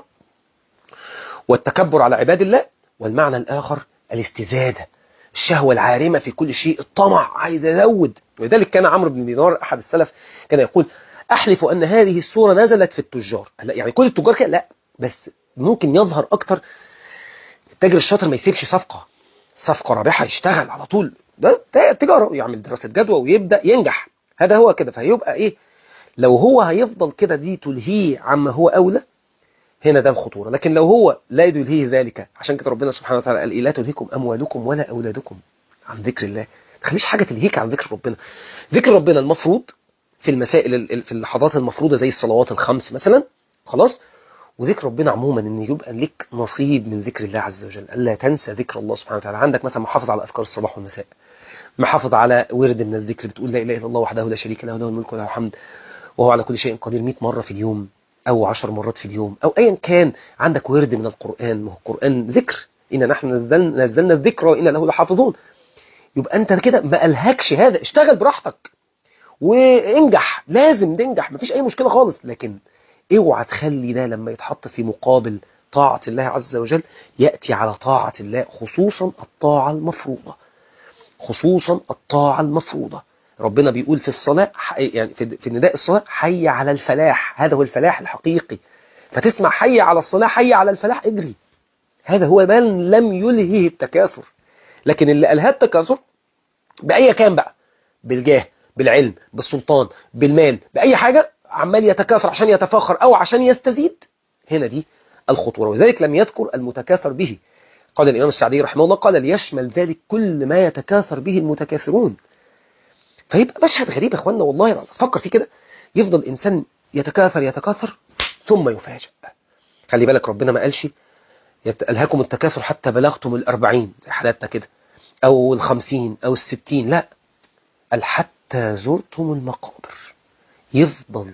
والتكبر على عباد الله، والمعنى الآخر الاستزادة، الشهوة العارمة في كل شيء، الطمع، عايز يزود. ولذلك كان عمرو بن دينار أحد السلف كان يقول أحلف أن هذه السورة نزلت في التجار. لا يعني كل التجار كده، لا، بس ممكن يظهر أكتر التاجر الشاطر ما يسيبش صفقة رابحة، يشتغل على طول، ده تجارة، يعمل دراسة جدوى ويبدأ ينجح. هذا هو كده. فهيبقى إيه لو هو هيفضل كده دي تلهيه عما هو أولى، هنا ده الخطورة. لكن لو هو لا يلهيه ذلك، عشان كده ربنا سبحانه وتعالى قال إيه؟ لا تلهيكم أموالكم ولا أولادكم عن ذكر الله. ما تخليش حاجة تلهيك عن ذكر ربنا. ذكر ربنا المفروض في المسائل، في اللحظات المفروضة زي الصلوات الخمس مثلا، خلاص. وذكر ربنا عموما ان يبقى لك نصيب من ذكر الله عز وجل، الا تنسى ذكر الله سبحانه وتعالى. عندك مثلا محافظ على اذكار الصباح والمساء، محافظ على ورد من الذكر، بتقول لا اله الا الله وحده لا شريك له، له الملك وله الحمد وهو على كل شيء قدير 100 مرة في اليوم او 10 مرات في اليوم، او ايا كان. عندك ورد من القرآن، ما هو القرآن ذكر، إن نحن نزلنا الذكر وإن له لحافظون. يبقى انت كده ما ألهكش هذا، اشتغل براحتك وانجح، لازم تنجح، مفيش اي مشكلة خالص. لكن اوعى تخلي ده لما يتحط في مقابل طاعة الله عز وجل يأتي على طاعة الله، خصوصا الطاعة المفروضة، خصوصا الطاعة المفروضة. ربنا بيقول في الصلاة، يعني في نداء الصلاة، حي على الفلاح، هذا هو الفلاح الحقيقي. فتسمع حي على الصلاة، حي على الفلاح، اجري. هذا هو من لم يلهه التكاثر. لكن اللي ألهى التكاثر بأي كان بقى، بالجاه، بالعلم، بالسلطان، بالمال، بأي حاجة، عمال يتكاثر عشان يتفاخر أو عشان يستزيد، هنا دي الخطورة. وذلك لم يذكر المتكاثر به. قال الإمام السعدي رحمه الله، قال ليشمل ذلك كل ما يتكاثر به المتكاثرون. فيبقى مشهد غريب يا اخوانا، والله فكر فيه كده. يفضل إنسان يتكاثر يتكاثر ثم يفاجأ. خلي بالك ربنا ما قالش ألهاكم التكاثر حتى بلغتم 40 زي حالاتنا كده، أو 50 أو 60، لا، قال حتى زرتم المقابر. يفضل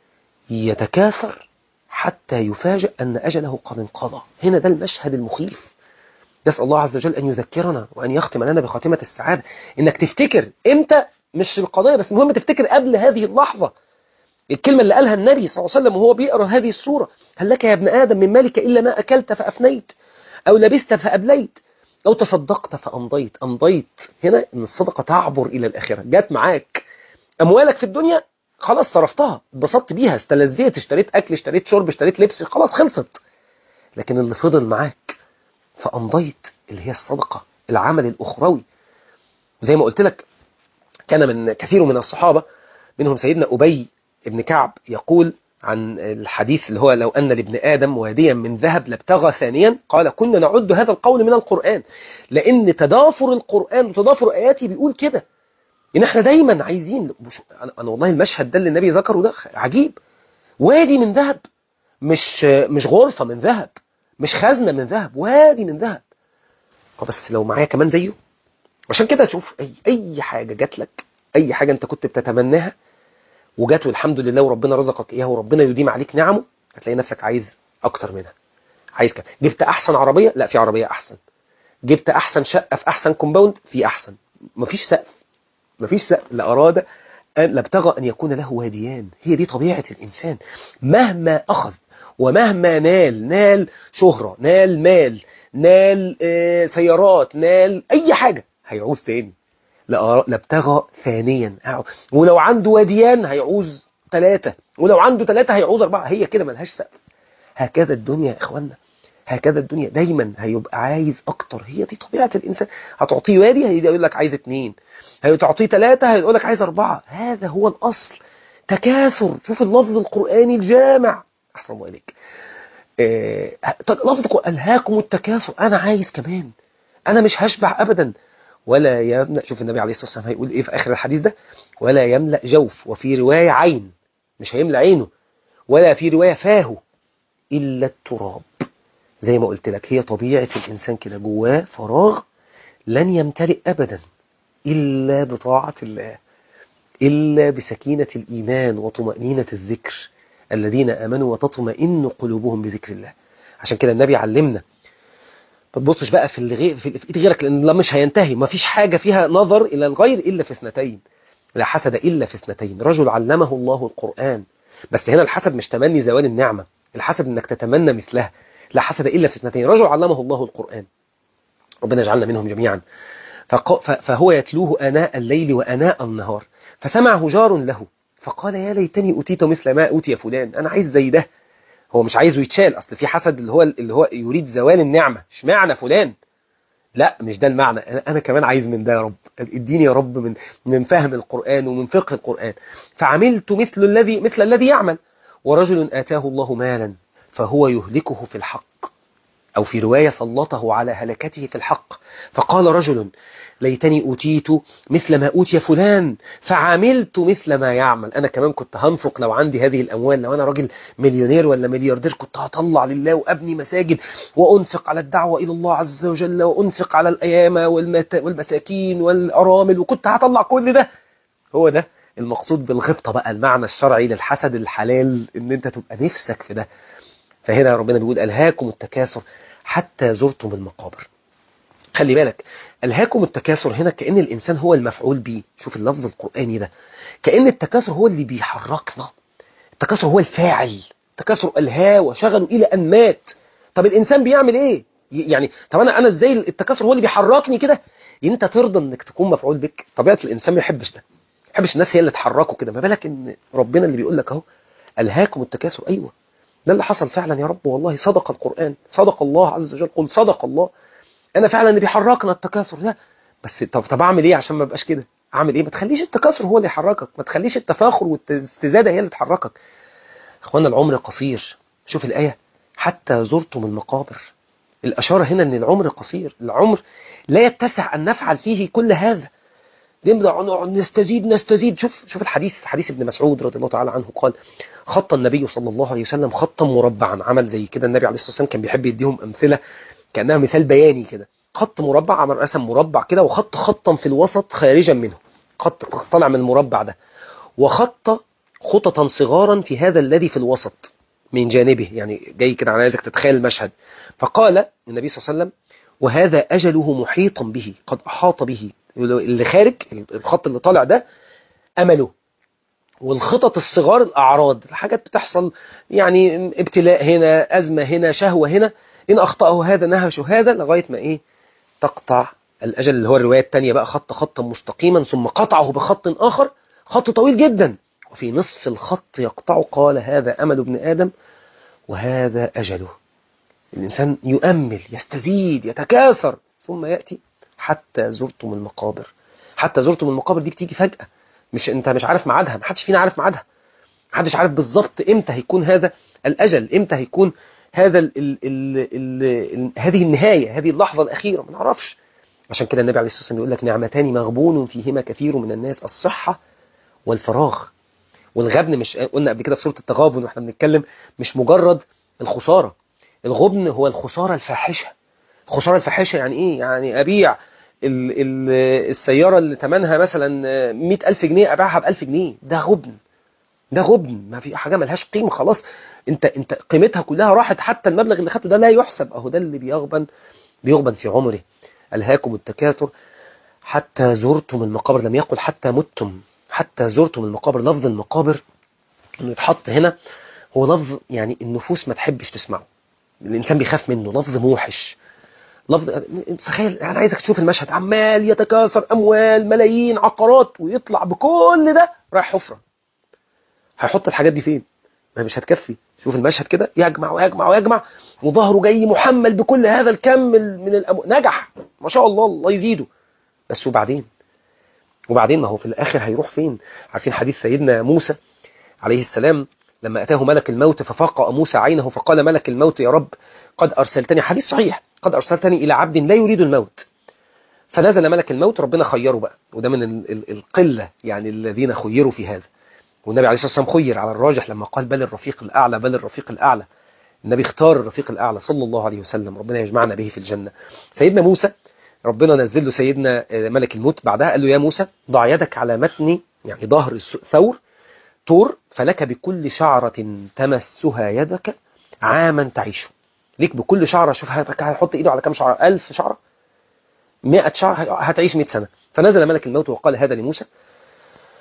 يتكاثر حتى يفاجأ أن أجله قد انقضى. هنا ده المشهد المخيف. نسأل الله عز وجل أن يذكرنا وأن يختم لنا بخاتمة السعادة. إنك تفتكر إمتى، مش القضية بس، المهم تفتكر قبل هذه اللحظة. الكلمة اللي قالها النبي صلى الله عليه وسلم وهو بيقرأ هذه السورة: هل لك يا ابن آدم من مالك إلا ما أكلت فأفنيت، أو لبست فأبليت، أو تصدقت فأمضيت. أمضيت هنا إن الصدقة تعبر إلى الآخرة، جات معاك أموالك في الدنيا، خلاص صرفتها، اتبسطت بيها، استلذيت، اشتريت أكل، اشتريت شرب، اشتريت لبس، خلاص خلصت. لكن اللي فضل معاك فأمضيت، اللي هي الصدقة، العمل الأخروي. زي ما قلت لك، كان من كثير من الصحابة، منهم سيدنا أبي ابن كعب، يقول عن الحديث اللي هو: لو أن لابن آدم واديا من ذهب لابتغى ثانيا. قال: كنا نعد هذا القول من القرآن، لأن تضافر القرآن وتضافر آياته بيقول كده، إن احنا دايما عايزين. أنا والله المشهد ده اللي النبي ذكره ده عجيب. وادي من ذهب، مش غرفة من ذهب، مش خزنة من ذهب، وادي من ذهب. بس لو معايا كمان زيه. عشان كده شوف، أي حاجة جات لك، أي حاجة أنت كنت بتتمناها وجات والحمد لله وربنا رزقك إياها وربنا يديم عليك نعمه، هتلاقي نفسك عايز أكتر منها، عايز كده. جبت أحسن عربية، لا، في عربية أحسن. جبت أحسن شقة في أحسن كومباوند، في أحسن. مفيش سقف لأراد أن لابتغى أن يكون له واديان. هي دي طبيعة الإنسان، مهما أخذ ومهما نال شهرة، نال مال، نال سيارات، نال أي حاجة، هيعوز تاني. لابتغى ثانيا. ولو عنده واديان هيعوز 3، ولو عنده 3 هيعوز 4. هي كده ملهاش سقف. هكذا الدنيا يا إخوانا، هكذا الدنيا دايما هيبقى عايز أكتر. هي دي طبيعة الإنسان. هتعطيه وادي هيقول لك عايز 2، هتعطيه 3 هيقول لك عايز 4. هذا هو الأصل، تكاثر. شوف اللفظ القرآني الجامع، أحسن الله إليك. لفظ ألهاكم التكاثر، أنا عايز كمان، أنا مش هشبع أبدا. ولا يملأ، شوف النبي عليه الصلاة والسلام هيقول إيه في آخر الحديث ده: ولا يملأ جوف، وفي رواية عين، مش هيملأ عينه، ولا في رواية فاه إلا التراب. زي ما قلت لك، هي طبيعة الإنسان كده، جواه فراغ لن يمتلئ أبدا إلا بطاعة الله، إلا بسكينة الإيمان وطمأنينة الذكر. الذين آمنوا وتطمئن قلوبهم بذكر الله. عشان كده النبي علمنا ما تبصش بقى في ايد غيرك، لان لا، مش هينتهي. ما فيش حاجة فيها نظر الى الغير الا في 2. لا حسد إلا في اثنتين، رجل علمه الله القرآن. بس هنا الحسد مش تمني زوال النعمة، الحسد انك تتمنى مثلها. لا حسد إلا في اثنتين، رجل علمه الله القرآن، ربنا يجعلنا منهم جميعا، فهو يتلوه آناء الليل وآناء النهار، فسمعه جار له فقال يا ليتني أوتيت مثل ما أوتي فلان، أنا عايز زي ده. هو مش عايزه يتشال، أصل في حسد اللي هو يريد زوال النعمة، اشمعنى فلان؟ لا مش ده المعنى، أنا كمان عايز من ده يا رب، اديني يا رب من فهم القرآن ومن فقه القرآن. فعملت مثل الذي يعمل. ورجل آتاه الله مالا فهو يهلكه في الحق، أو في رواية سلطه على هلكته في الحق، فقال رجل ليتني أوتيت مثل ما أوتي فلان فعملت مثل ما يعمل. أنا كمان كنت هنفق لو عندي هذه الأموال، لو أنا راجل مليونير ولا ملياردير كنت هطلع لله وأبني مساجد وأنفق على الدعوة إلى الله عز وجل، وأنفق على الأيامى والمساكين والأرامل، وكنت هطلع كل ده. هو ده المقصود بالغبطة بقى، المعنى الشرعي للحسد الحلال، إن أنت تبقى نفسك في ده. فهنا ربنا بيقول ألهاكم التكاثر حتى زرتم المقابر. خلي بالك، ألهاكم التكاثر هنا كأن الإنسان هو المفعول به. شوف اللفظ القرآني ده، كأن التكاثر هو اللي بيحركنا، التكاثر هو الفاعل، التكاثر ألهاه وشغله إلى أن مات. طب الإنسان بيعمل إيه؟ يعني طب أنا إزاي التكاثر هو اللي بيحركني كده؟ أنت ترضى إنك تكون مفعول بك؟ طبيعة الإنسان ما يحبش ده، ما يحبش الناس هي اللي تحركه كده، ما بالك إن ربنا اللي بيقول لك أهو ألهاكم التكاثر. أيوه ده اللي حصل فعلا يا رب، والله صدق القرآن، صدق الله عز وجل، قل صدق الله. انا فعلا اللي بيحركنا التكاثر ده. بس طب اعمل ايه عشان ما ابقاش كده؟ اعمل ايه؟ ما تخليش التكاثر هو اللي يحركك، ما تخليش التفاخر والاستزاده هي اللي تحركك. اخوانا العمر قصير، شوف الايه حتى زرتم المقابر. الاشاره هنا ان العمر قصير، العمر لا يتسع ان نفعل فيه كل هذا. نبدا نستزيد. شوف الحديث، حديث ابن مسعود رضي الله تعالى عنه قال خط النبي صلى الله عليه وسلم خطا مربعا، عمل زي كده النبي عليه الصلاه والسلام كان بيحب يديهم امثله كأنها مثال بياني كده. خط مربع، عمل رسم مربع كده، وخط خطا في الوسط خارجا منه، خط طلع من المربع ده، وخط خططا صغارا في هذا الذي في الوسط من جانبه، يعني جاي كده على يدك تتخيل المشهد. فقال النبي صلى الله عليه وسلم وهذا أجله محيط به، قد أحاط به. اللي خارج الخط اللي طالع ده أمله، والخطط الصغار الأعراض، الحاجات بتحصل يعني ابتلاء هنا، أزمة هنا، شهوة هنا، إن أخطأه هذا نهش هذا لغاية ما إيه تقطع الأجل، اللي هو الرواية التانية بقى خط خطا مستقيما ثم قطعه بخط آخر، خط طويل جدا، وفي نصف الخط يقطعه قال هذا أمل ابن آدم وهذا أجله. الإنسان يؤمل، يستزيد، يتكاثر، ثم يأتي حتى زرتم المقابر. حتى زرتم المقابر دي بتيجي فجأة، انت مش عارف ميعادها، محدش فينا عارف ميعادها، محدش عارف بالظبط امتى هيكون هذا الأجل، امتى هيكون هذا هذه النهاية، هذه اللحظة الأخيرة، ما نعرفش. عشان كده النبي عليه الصلاة والسلام يقول لك نعمتان مغبون فيهما كثير من الناس، الصحة والفراغ. والغبن مش قلنا قبل كده في سورة التغابن واحنا بنتكلم، مش مجرد الخسارة. الغبن هو الخسارة الفاحشة. الخسارة الفاحشة يعني ايه؟ يعني أبيع السيارة اللي ثمنها مثلا 100,000 جنيه أبيعها ب1000 جنيه، ده غبن. ده غبن، ما في حاجة ملهاش قيمة خلاص، انت قيمتها كلها راحت، حتى المبلغ اللي خدته ده لا يحسب. اهو ده اللي بيغبن في عمره. ألهاكم التكاثر حتى زرتم المقابر، لم يقل حتى متم، حتى زرتم المقابر. لفظ المقابر انه يتحط هنا هو لفظ يعني النفوس ما تحبش تسمعه، الإنسان بيخاف منه، لفظ موحش. لفظ تخيل، انا عايزك تشوف المشهد، عمال يتكاثر اموال ملايين عقارات، ويطلع بكل ده رايح حفرة. هيحط الحاجات دي فين؟ ما مش هتكفي. شوف المشهد كده، يجمع ويجمع ويجمع، وظهره جاي محمل بكل هذا الكم من نجح ما شاء الله، الله يزيده. بس وبعدين ما هو في الآخر هيروح فين؟ عارفين حديث سيدنا موسى عليه السلام لما أتاه ملك الموت ففاق موسى عينه فقال ملك الموت يا رب قد أرسلتني، حديث صحيح، قد أرسلتني إلى عبد لا يريد الموت. فنزل ملك الموت، ربنا خيره بقى، وده من القلة يعني الذين خيروا في هذا. والنبي عليه الصلاة والسلام خير على الراجح لما قال بل الرفيق الأعلى، بل الرفيق الأعلى. النبي اختار الرفيق الأعلى صلى الله عليه وسلم، ربنا يجمعنا به في الجنة. سيدنا موسى ربنا نزل له سيدنا ملك الموت بعدها، قال له يا موسى ضع يدك على متن يعني ظهر طور، فلك بكل شعرة تمسها يدك عاما تعيشه. ليك بكل شعرة، شوف هيحط ايده على كم شعرة، 1000 شعرة، 100 شعرة، هتعيش 100 سنة. فنزل ملك الموت وقال هذا لموسى،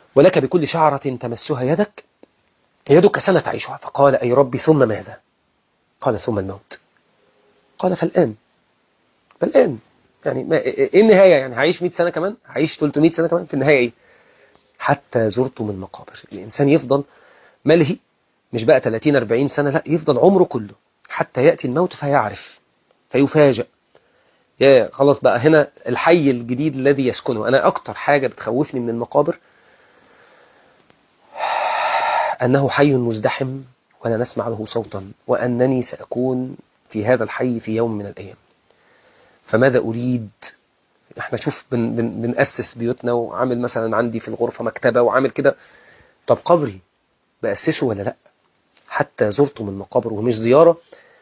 ولك بكل شعرة تمسها يدك سنة تعيشها. فقال أي ربي ثم ماذا؟ قال ثم الموت. قال فالآن يعني إيه النهاية؟ يعني هعيش 100 سنة كمان، هعيش 300 سنة كمان، في النهاية إيه؟ حتى زرتم المقابر. الإنسان يفضل ملهي، مش بقى 30-40 سنة، لا، يفضل عمره كله حتى يأتي الموت فيعرف، فيفاجأ، يا خلاص بقى هنا الحي الجديد الذي يسكنه. أنا أكتر حاجة بتخوفني من المقابر أنه حي مزدحم ولا نسمع له صوتا، وأنني سأكون في هذا الحي في يوم من الأيام. فماذا أريد؟ احنا شوف بنأسس بيوتنا، وعامل مثلا عندي في الغرفة مكتبة وعامل كده. طب قبري بأسسه ولا لا؟ حتى زرتم المقابر. ومش زيارة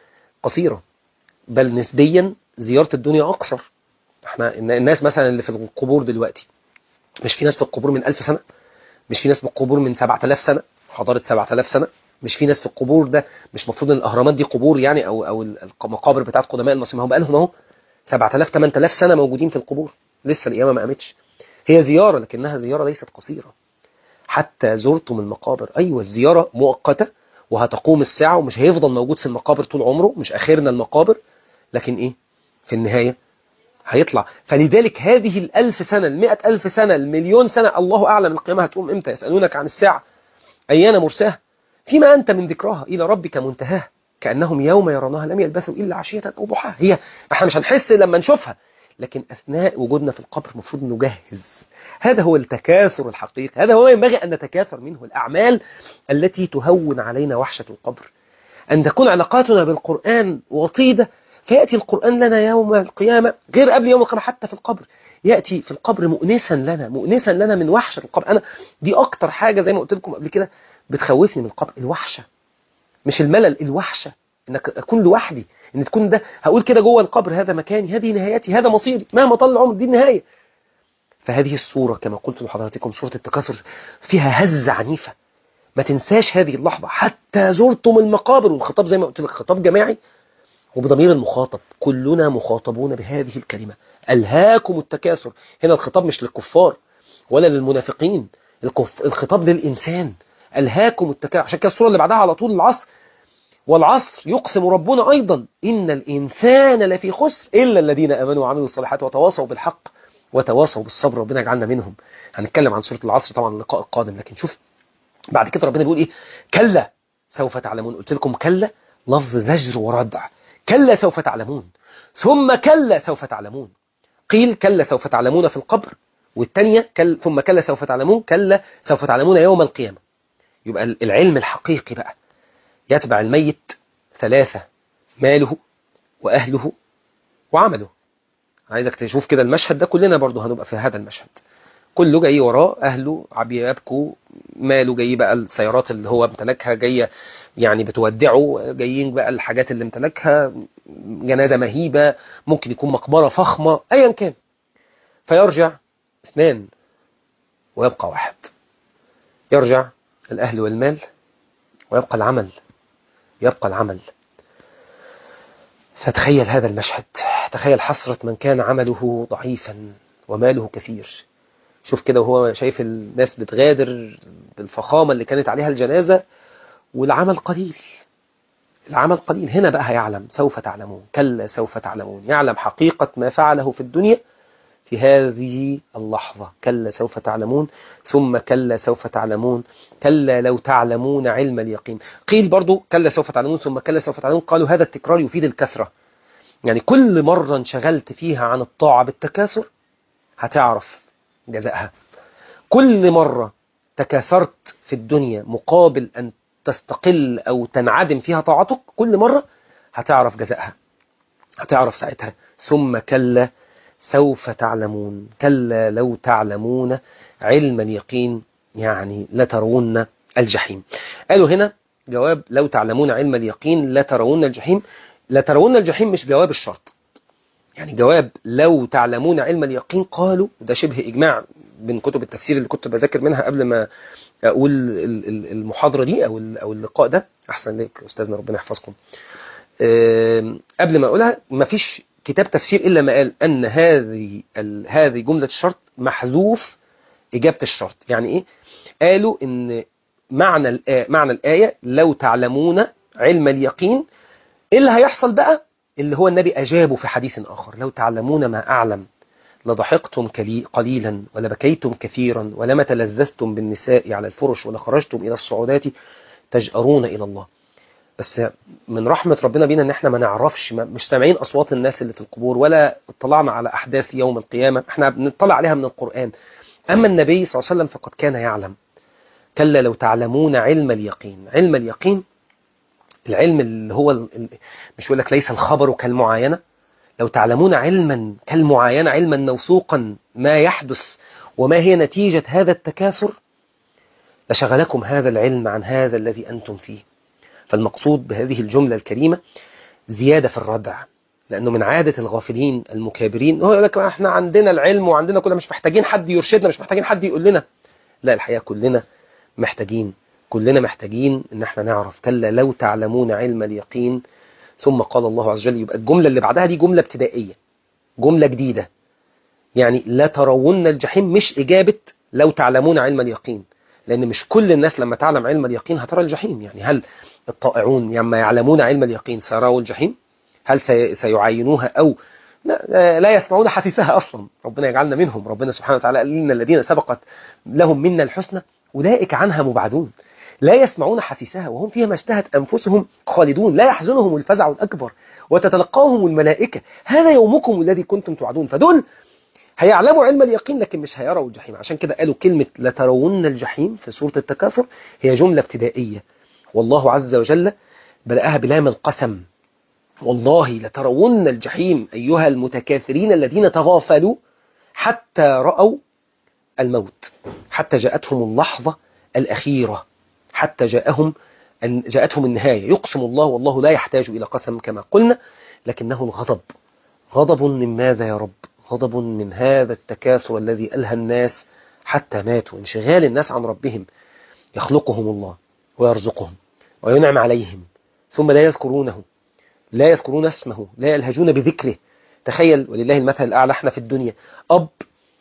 قصيرة، بل نسبيا زيارة الدنيا أقصر. احنا الناس مثلا اللي في القبور دلوقتي، مش في ناس في القبور من 1000 سنة؟ مش في ناس في القبور من 7000 سنة، حضارة 7000 سنة؟ مش في ناس في القبور ده؟ مش مفروض ان الاهرامات دي قبور يعني، او المقابر بتاعت قدماء المصريين؟ هم بقالهم اهو 7000 8000 سنة موجودين في القبور، لسه القيامة ما قامتش. هي زيارة، لكنها زيارة ليست قصيرة. حتى زرتم المقابر، ايوه الزيارة مؤقتة، وهتقوم الساعة، ومش هيفضل موجود في المقابر طول عمره، مش اخرنا المقابر، لكن ايه؟ في النهاية هيطلع. فلذلك هذه 1000 سنة، 100,000 سنة، 1,000,000 سنة، الله أعلم القيامة هتقوم إمتى. يسألونك عن الساعة أيان مرساها، فيما أنت من ذكراها إلى ربك منتهاها، كأنهم يوم يرونها لم يلبثوا إلا عشية أو ضحاها. هي احنا مش هنحس لما نشوفها، لكن أثناء وجودنا في القبر المفروض نجهز. هذا هو التكاثر الحقيقي، هذا هو ينبغي أن نتكاثر منه. الأعمال التي تهون علينا وحشة القبر، أن تكون علاقاتنا بالقرآن وطيدة، فيأتي القرآن لنا يوم القيامة غير قبل يوم القيامة، حتى في القبر يأتي في القبر مؤنسا لنا من وحشة القبر. أنا دي أكتر حاجة زي ما قلت لكم قبل كده بتخوفني من القبر، الوحشة، مش الملل، الوحشة، إنك أكون لوحدي، إن تكون ده هقول كده جوه القبر هذا مكاني، هذه نهايتي، هذا مصيري، مهما طال العمر دي النهاية. فهذه الصورة كما قلت لحضراتكم صورة التكاثر فيها هزة عنيفة. ما تنساش هذه اللحظة، حتى زرتم المقابر. والخطاب زي ما قلت لك خطاب جماعي وبضمير المخاطب، كلنا مخاطبون بهذه الكلمة، ألهاكم التكاثر. هنا الخطاب مش للكفار ولا للمنافقين، الخطاب للإنسان، ألهاكم التكاثر. عشان كده السورة اللي بعدها على طول العصر، والعصر يقسم ربنا أيضا إن الإنسان لفي خسر إلا الذين آمنوا وعملوا الصالحات وتواصوا بالحق وتواصوا بالصبر. ربنا يجعلنا منهم. هنتكلم عن سورة العصر طبعا اللقاء القادم، لكن شوف بعد كده ربنا بيقول إيه؟ كلا سوف تعلمون. قلت لكم كلا لفظ زجر وردع. كلا سوف تعلمون، ثم كلا سوف تعلمون. قيل كلا سوف تعلمون في القبر، والثانية ثم كلا سوف تعلمون، كلا سوف تعلمون يوم القيامة. يبقى العلم الحقيقي بقى يتبع الميت 3: ماله وأهله وعمله. عايزك تشوف كده المشهد ده، كلنا برضو هنبقى في هذا المشهد، كله جاي وراه، أهله بيبكوا، ماله جاي بقى السيارات اللي هو امتلكها جاية يعني بتودعه، جايين بقى الحاجات اللي امتلكها، جنازة مهيبة، ممكن يكون مقبرة فخمة، أيا كان. فيرجع 2 ويبقى 1. يرجع الأهل والمال ويبقى العمل، يبقى العمل. فتخيل هذا المشهد، تخيل حسرة من كان عمله ضعيفا وماله كثير. شوف كده وهو شايف الناس بتغادر بالفخامة اللي كانت عليها الجنازة والعمل قليل، العمل قليل. هنا بقى هيعلم، سوف تعلمون، كلا سوف تعلمون، يعلم حقيقة ما فعله في الدنيا في هذه اللحظة. كلا سوف تعلمون، ثم كلا سوف تعلمون، كلا لو تعلمون علم اليقين. قيل برضو كلا سوف تعلمون ثم كلا سوف تعلمون، قالوا هذا التكرار يفيد الكثرة، يعني كل مرة انشغلت فيها عن الطاعة بالتكاثر هتعرف جزائها. كل مرة تكاثرت في الدنيا مقابل أن تستقل أو تنعدم فيها طاعتك، كل مرة هتعرف جزائها، هتعرف ساعتها. ثم كلا سوف تعلمون، كلا لو تعلمون علم اليقين، يعني لترون الجحيم. قالوا هنا جواب لو تعلمون علم اليقين لترون الجحيم. لترون الجحيم مش جواب الشرط، يعني جواب لو تعلمون علم اليقين. قالوا ده شبه إجماع بين كتب التفسير اللي كنت بذاكر منها قبل ما أقول المحاضرة دي أو اللقاء ده. أحسن ليك أستاذنا، ربنا يحفظكم. قبل ما أقولها، ما فيش كتاب تفسير إلا ما قال أن هذه جملة الشرط محذوف إجابة الشرط. يعني إيه؟ قالوا إن معنى الآية لو تعلمون علم اليقين، إيه اللي هيحصل بقى؟ اللي هو النبي أجابه في حديث آخر: لو تعلمون ما أعلم لضحكتم قليلا ولبكيتم كثيرا ولما تلذذتم بالنساء على الفرش ولخرجتم إلى الصعودات تجأرون إلى الله. بس من رحمة ربنا بينا ان احنا ما نعرفش، مش سامعين اصوات الناس اللي في القبور ولا اطلعنا على احداث يوم القيامة، احنا بنطلع عليها من القرآن. اما النبي صلى الله عليه وسلم فقد كان يعلم. كلا لو تعلمون علم اليقين. علم اليقين العلم اللي هو مش يقول لك ليس الخبر كالمعاينة. لو تعلمون علما كالمعاينة، علما موثوقا ما يحدث وما هي نتيجة هذا التكاثر، لشغلكم هذا العلم عن هذا الذي أنتم فيه. فالمقصود بهذه الجملة الكريمة زيادة في الردع، لأنه من عادة الغافلين المكابرين هو يقول لك احنا عندنا العلم وعندنا كلنا، مش محتاجين حد يرشدنا، مش محتاجين حد يقول لنا. لا، الحقيقة كلنا محتاجين ان احنا نعرف. كلا لو تعلمون علم اليقين. ثم قال الله عز وجل، يبقى الجملة اللي بعدها دي جملة ابتدائية، جملة جديدة. يعني لا ترون الجحيم مش إجابة لو تعلمون علم اليقين، لأن مش كل الناس لما تعلم علم اليقين هترى الجحيم. يعني هل الطائعون لما يعلمون علم اليقين سيروا الجحيم؟ هل سيعاينوها أو لا يسمعون حسيسها أصلا؟ ربنا يجعلنا منهم. ربنا سبحانه وتعالى قال لنا الذين سبقت لهم منا الحسنى أولئك عنها مبعدون. لا يسمعون حسيسها وهم فيها ما اشتهت أنفسهم خالدون، لا يحزنهم الفزع الأكبر وتتلقاهم الملائكة هذا يومكم الذي كنتم توعدون. فدول هيعلموا علم اليقين لكن مش هيروا الجحيم. عشان كده قالوا كلمة لترون الجحيم في سورة التكاثر هي جملة ابتدائية، والله عز وجل بدأها بلام القسم: والله لترون الجحيم أيها المتكاثرين الذين تغافلوا حتى رأوا الموت، حتى جاءتهم اللحظة الأخيرة، حتى جاءتهم النهاية. يقسم الله والله لا يحتاج إلى قسم كما قلنا، لكنه الغضب. غضب من ماذا يا رب؟ غضب من هذا التكاثر الذي ألهى الناس حتى ماتوا، انشغال الناس عن ربهم. يخلقهم الله ويرزقهم وينعم عليهم ثم لا يذكرونه، لا يذكرون اسمه، لا يلهجون بذكره. تخيل، ولله المثل الأعلى، احنا في الدنيا أب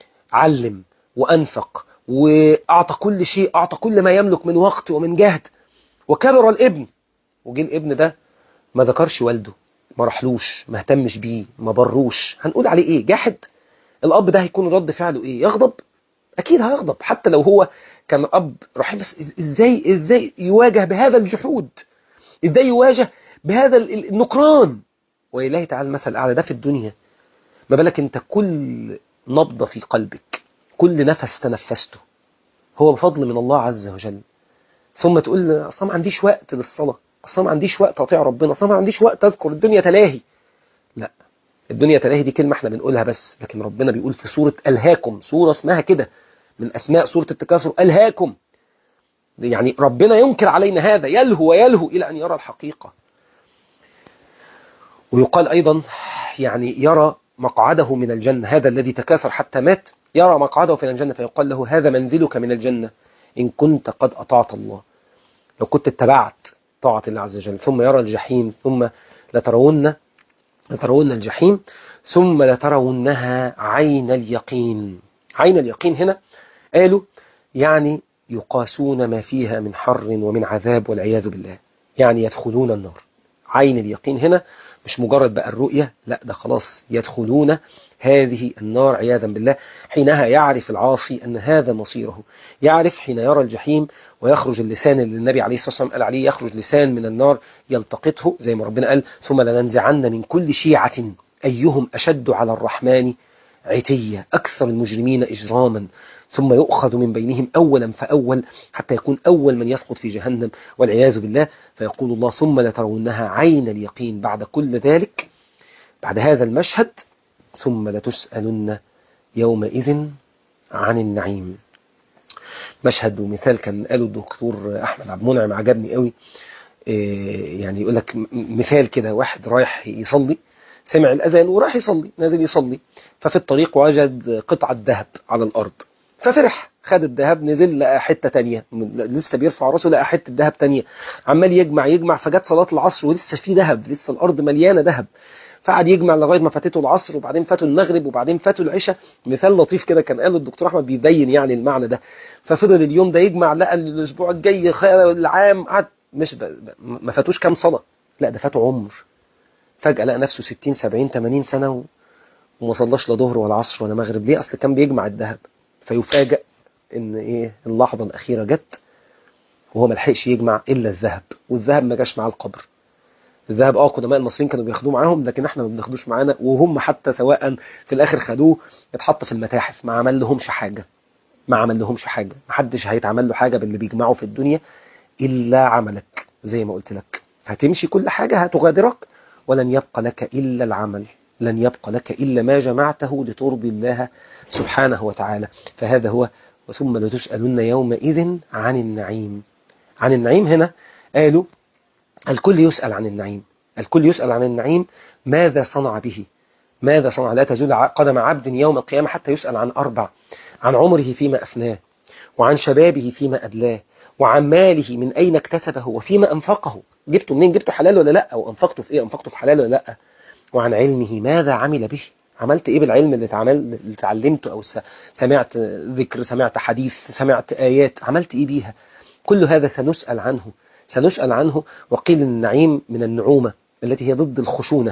علم وأنفق وأعطى كل شيء، أعطى كل ما يملك من وقت ومن جهد، وكبر الابن، وجي الابن ده ما ذكرش والده، ما رحلوش، ما اهتمش بيه، ما بروش. هنقول عليه ايه؟ جاحد. الاب ده هيكون رد فعله ايه؟ يغضب؟ اكيد هيغضب، حتى لو هو كان اب رحيم. بس ازاي يواجه بهذا الجحود؟ ازاي يواجه بهذا النكران؟ ولله تعالى المثل الاعلى. ده في الدنيا، ما بالك انت كل نبضة في قلبك، كل نفس تنفسته هو بفضل من الله عز وجل. ثم تقول اصلا ما عنديش وقت للصلاة، اصلا ما عنديش وقت اطيع ربنا، اصلا ما عنديش وقت اذكر، الدنيا تلاهي. لا، الدنيا تلاهي دي كلمة احنا بنقولها بس، لكن ربنا بيقول في سورة ألهاكم، سورة اسمها كده من أسماء سورة التكاثر، ألهاكم. يعني ربنا ينكر علينا هذا، يلهو ويلهو إلى أن يرى الحقيقة. ويقال أيضا يعني يرى مقعده من الجنة، هذا الذي تكاثر حتى مات يرى مقعده من الجنة، فيقال له هذا منزلك من الجنة إن كنت قد أطعت الله، لو كنت اتبعت طاعة الله عز وجل. ثم يرى الجحيم، ثم لترون الجحيم ثم لترونها عين اليقين. عين اليقين هنا قالوا يعني يقاسون ما فيها من حر ومن عذاب والعياذ بالله، يعني يدخلون النار. عين اليقين هنا مش مجرد بقى الرؤية، لا، ده خلاص يدخلون هذه النار عياذا بالله. حينها يعرف العاصي أن هذا مصيره، يعرف حين يرى الجحيم ويخرج اللسان اللي النبي عليه الصلاة والسلام قال عليه يخرج لسان من النار يلتقطه، زي ما ربنا قال ثم لننزعن من كل شيعة أيهم أشد على الرحمن عتية أكثر المجرمين إجراما، ثم يؤخذ من بينهم أولا فأول حتى يكون أول من يسقط في جهنم والعياذ بالله. فيقول الله ثم لترونها عين اليقين. بعد كل ذلك، بعد هذا المشهد، ثم لتسألن يومئذ عن النعيم. مشهد ومثال كان قاله الدكتور أحمد عبد المنعم، عجبني قوي. يعني يقول لك مثال كده، واحد رايح يصلي، سمع الأذان وراح يصلي، نازل يصلي، ففي الطريق وجد قطعة ذهب على الأرض، ففرح، خد الذهب، نزل لقى حتة تانية، لسه بيرفع راسه لقى حتة ذهب تانية، عمال يجمع، فجت صلاة العصر ولسه في ذهب، لسه الأرض مليانة ذهب. فقعد يجمع لغايه ما فاتته العصر، وبعدين فاته المغرب، وبعدين فاته العشاء. مثال لطيف كده كان قاله الدكتور احمد بيبين يعني المعنى ده. ففضل اليوم ده يجمع، لقى الاسبوع الجاي العام قعد مش ما فاتوش كام صلاه، لا ده فاته عمر. فجاه لقى نفسه 60 70 80 سنه وما صلاش لا ظهر ولا عصر ولا مغرب. ليه؟ اصل كان بيجمع الذهب. فيفاجئ ان ايه، اللحظه الاخيره جت وهو ما لحقش يجمع الا الذهب، والذهب ما جاش مع القبر. الذهب قدماء المصريين كانوا بياخدوه معاهم، لكن احنا ما بناخدوش معانا، وهم حتى سواء في الاخر خدوه اتحط في المتاحف، ما عمل لهمش حاجه. ما عمل لهمش حاجه، ما حدش هيتعمل له حاجه باللي بيجمعه في الدنيا الا عملك. زي ما قلت لك، هتمشي كل حاجه هتغادرك، ولن يبقى لك الا العمل، لن يبقى لك الا ما جمعته لترضي الله سبحانه وتعالى. فهذا هو. وثم لتسألن يومئذ عن النعيم. عن النعيم هنا قالوا الكل يسأل عن النعيم، الكل يسأل عن النعيم. ماذا صنع به؟ ماذا صنع؟ لا تزول قدم عبد يوم القيامة حتى يسأل عن أربع: عن عمره فيما أفناه، وعن شبابه فيما أبلاه، وعن ماله من أين اكتسبه وفيما أنفقه. جبته منين؟ جبته حلال ولا لا؟ أو أنفقته في إيه؟ أنفقته في حلال ولا لا؟ وعن علمه ماذا عمل به؟ عملت إيه بالعلم اللي اتعلمته، أو سمعت ذكر، سمعت حديث، سمعت آيات، عملت إيه بيها؟ كل هذا سنسأل عنه، سنسأل عنه. وقيل النعيم من النعومة التي هي ضد الخشونة.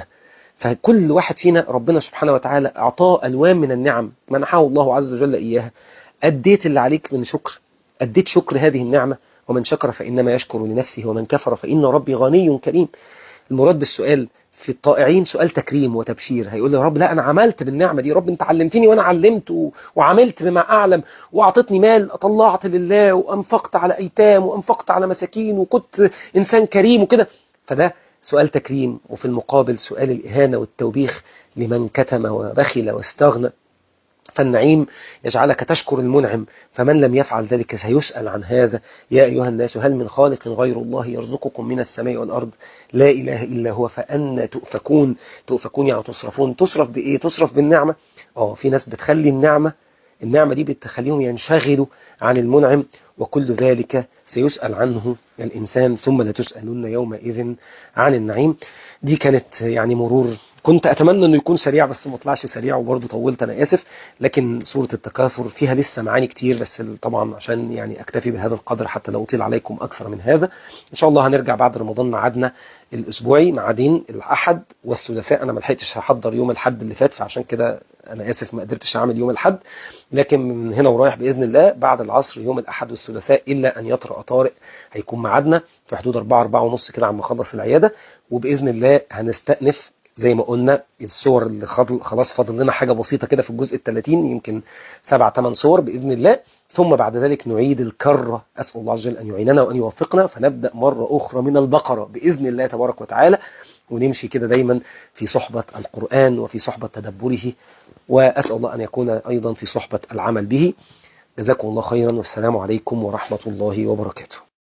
فكل واحد فينا ربنا سبحانه وتعالى أعطاه ألوان من النعم منحه الله عز وجل إياها. أديت اللي عليك من شكر، أديت شكر هذه النعمة. ومن شكر فإنما يشكر لنفسه، ومن كفر فإن ربي غني كريم. المراد بالسؤال في الطائعين سؤال تكريم وتبشير. هيقول له يا رب لا أنا عملت بالنعمة دي، رب أنت علمتني وأنا علمت وعملت بما أعلم، وأعطتني مال أطلعت لله، وأنفقت على أيتام، وأنفقت على مساكين، وكنت إنسان كريم وكده. فده سؤال تكريم. وفي المقابل سؤال الإهانة والتوبيخ لمن كتم وبخل واستغنى. فالنعيم يجعلك تشكر المنعم، فمن لم يفعل ذلك سيسأل عن هذا. يا أيها الناس هل من خالق غير الله يرزقكم من السماء والأرض لا إله إلا هو فأنا تؤفكون. تؤفكون يعني تصرفون. تصرف بإيه؟ تصرف بالنعمة. في ناس بتخلي النعمة دي بتخليهم ينشغلوا عن المنعم، وكل ذلك سيسأل عنه الإنسان. ثم لتسألن يومئذ عن النعيم. دي كانت يعني مرور، كنت أتمنى أنه يكون سريع بس ما طلعش سريع، وبرضه طولت أنا آسف. لكن سورة التكاثر فيها لسه معاني كتير، بس طبعا عشان يعني أكتفي بهذا القدر حتى لو أطيل عليكم أكثر من هذا. إن شاء الله هنرجع بعد رمضان ميعادنا الأسبوعي، ميعادين الأحد والثلاثاء. أنا ما لحقتش هحضر يوم الأحد اللي فات، فعشان كده أنا آسف ما قدرتش أعمل يوم الأحد. لكن من هنا ورايح بإذن الله بعد العصر يوم الأحد والثلاثاء، إلا أن يطرأ طارئ، هيكون ميعادنا في حدود 4 ونص كده عم نخلص العيادة. وبإذن الله هنستأنف زي ما قلنا الصور اللي خلاص فاضل لنا حاجة بسيطة كده في الجزء 30، يمكن 7-8 صور بإذن الله. ثم بعد ذلك نعيد الكرة. أسأل الله عز وجل أن يعيننا وأن يوفقنا، فنبدأ مرة أخرى من البقرة بإذن الله تبارك وتعالى، ونمشي كده دايما في صحبة القرآن وفي صحبة تدبره، وأسأل الله أن يكون أيضا في صحبة العمل به. جزاكم الله خيرا، والسلام عليكم ورحمة الله وبركاته.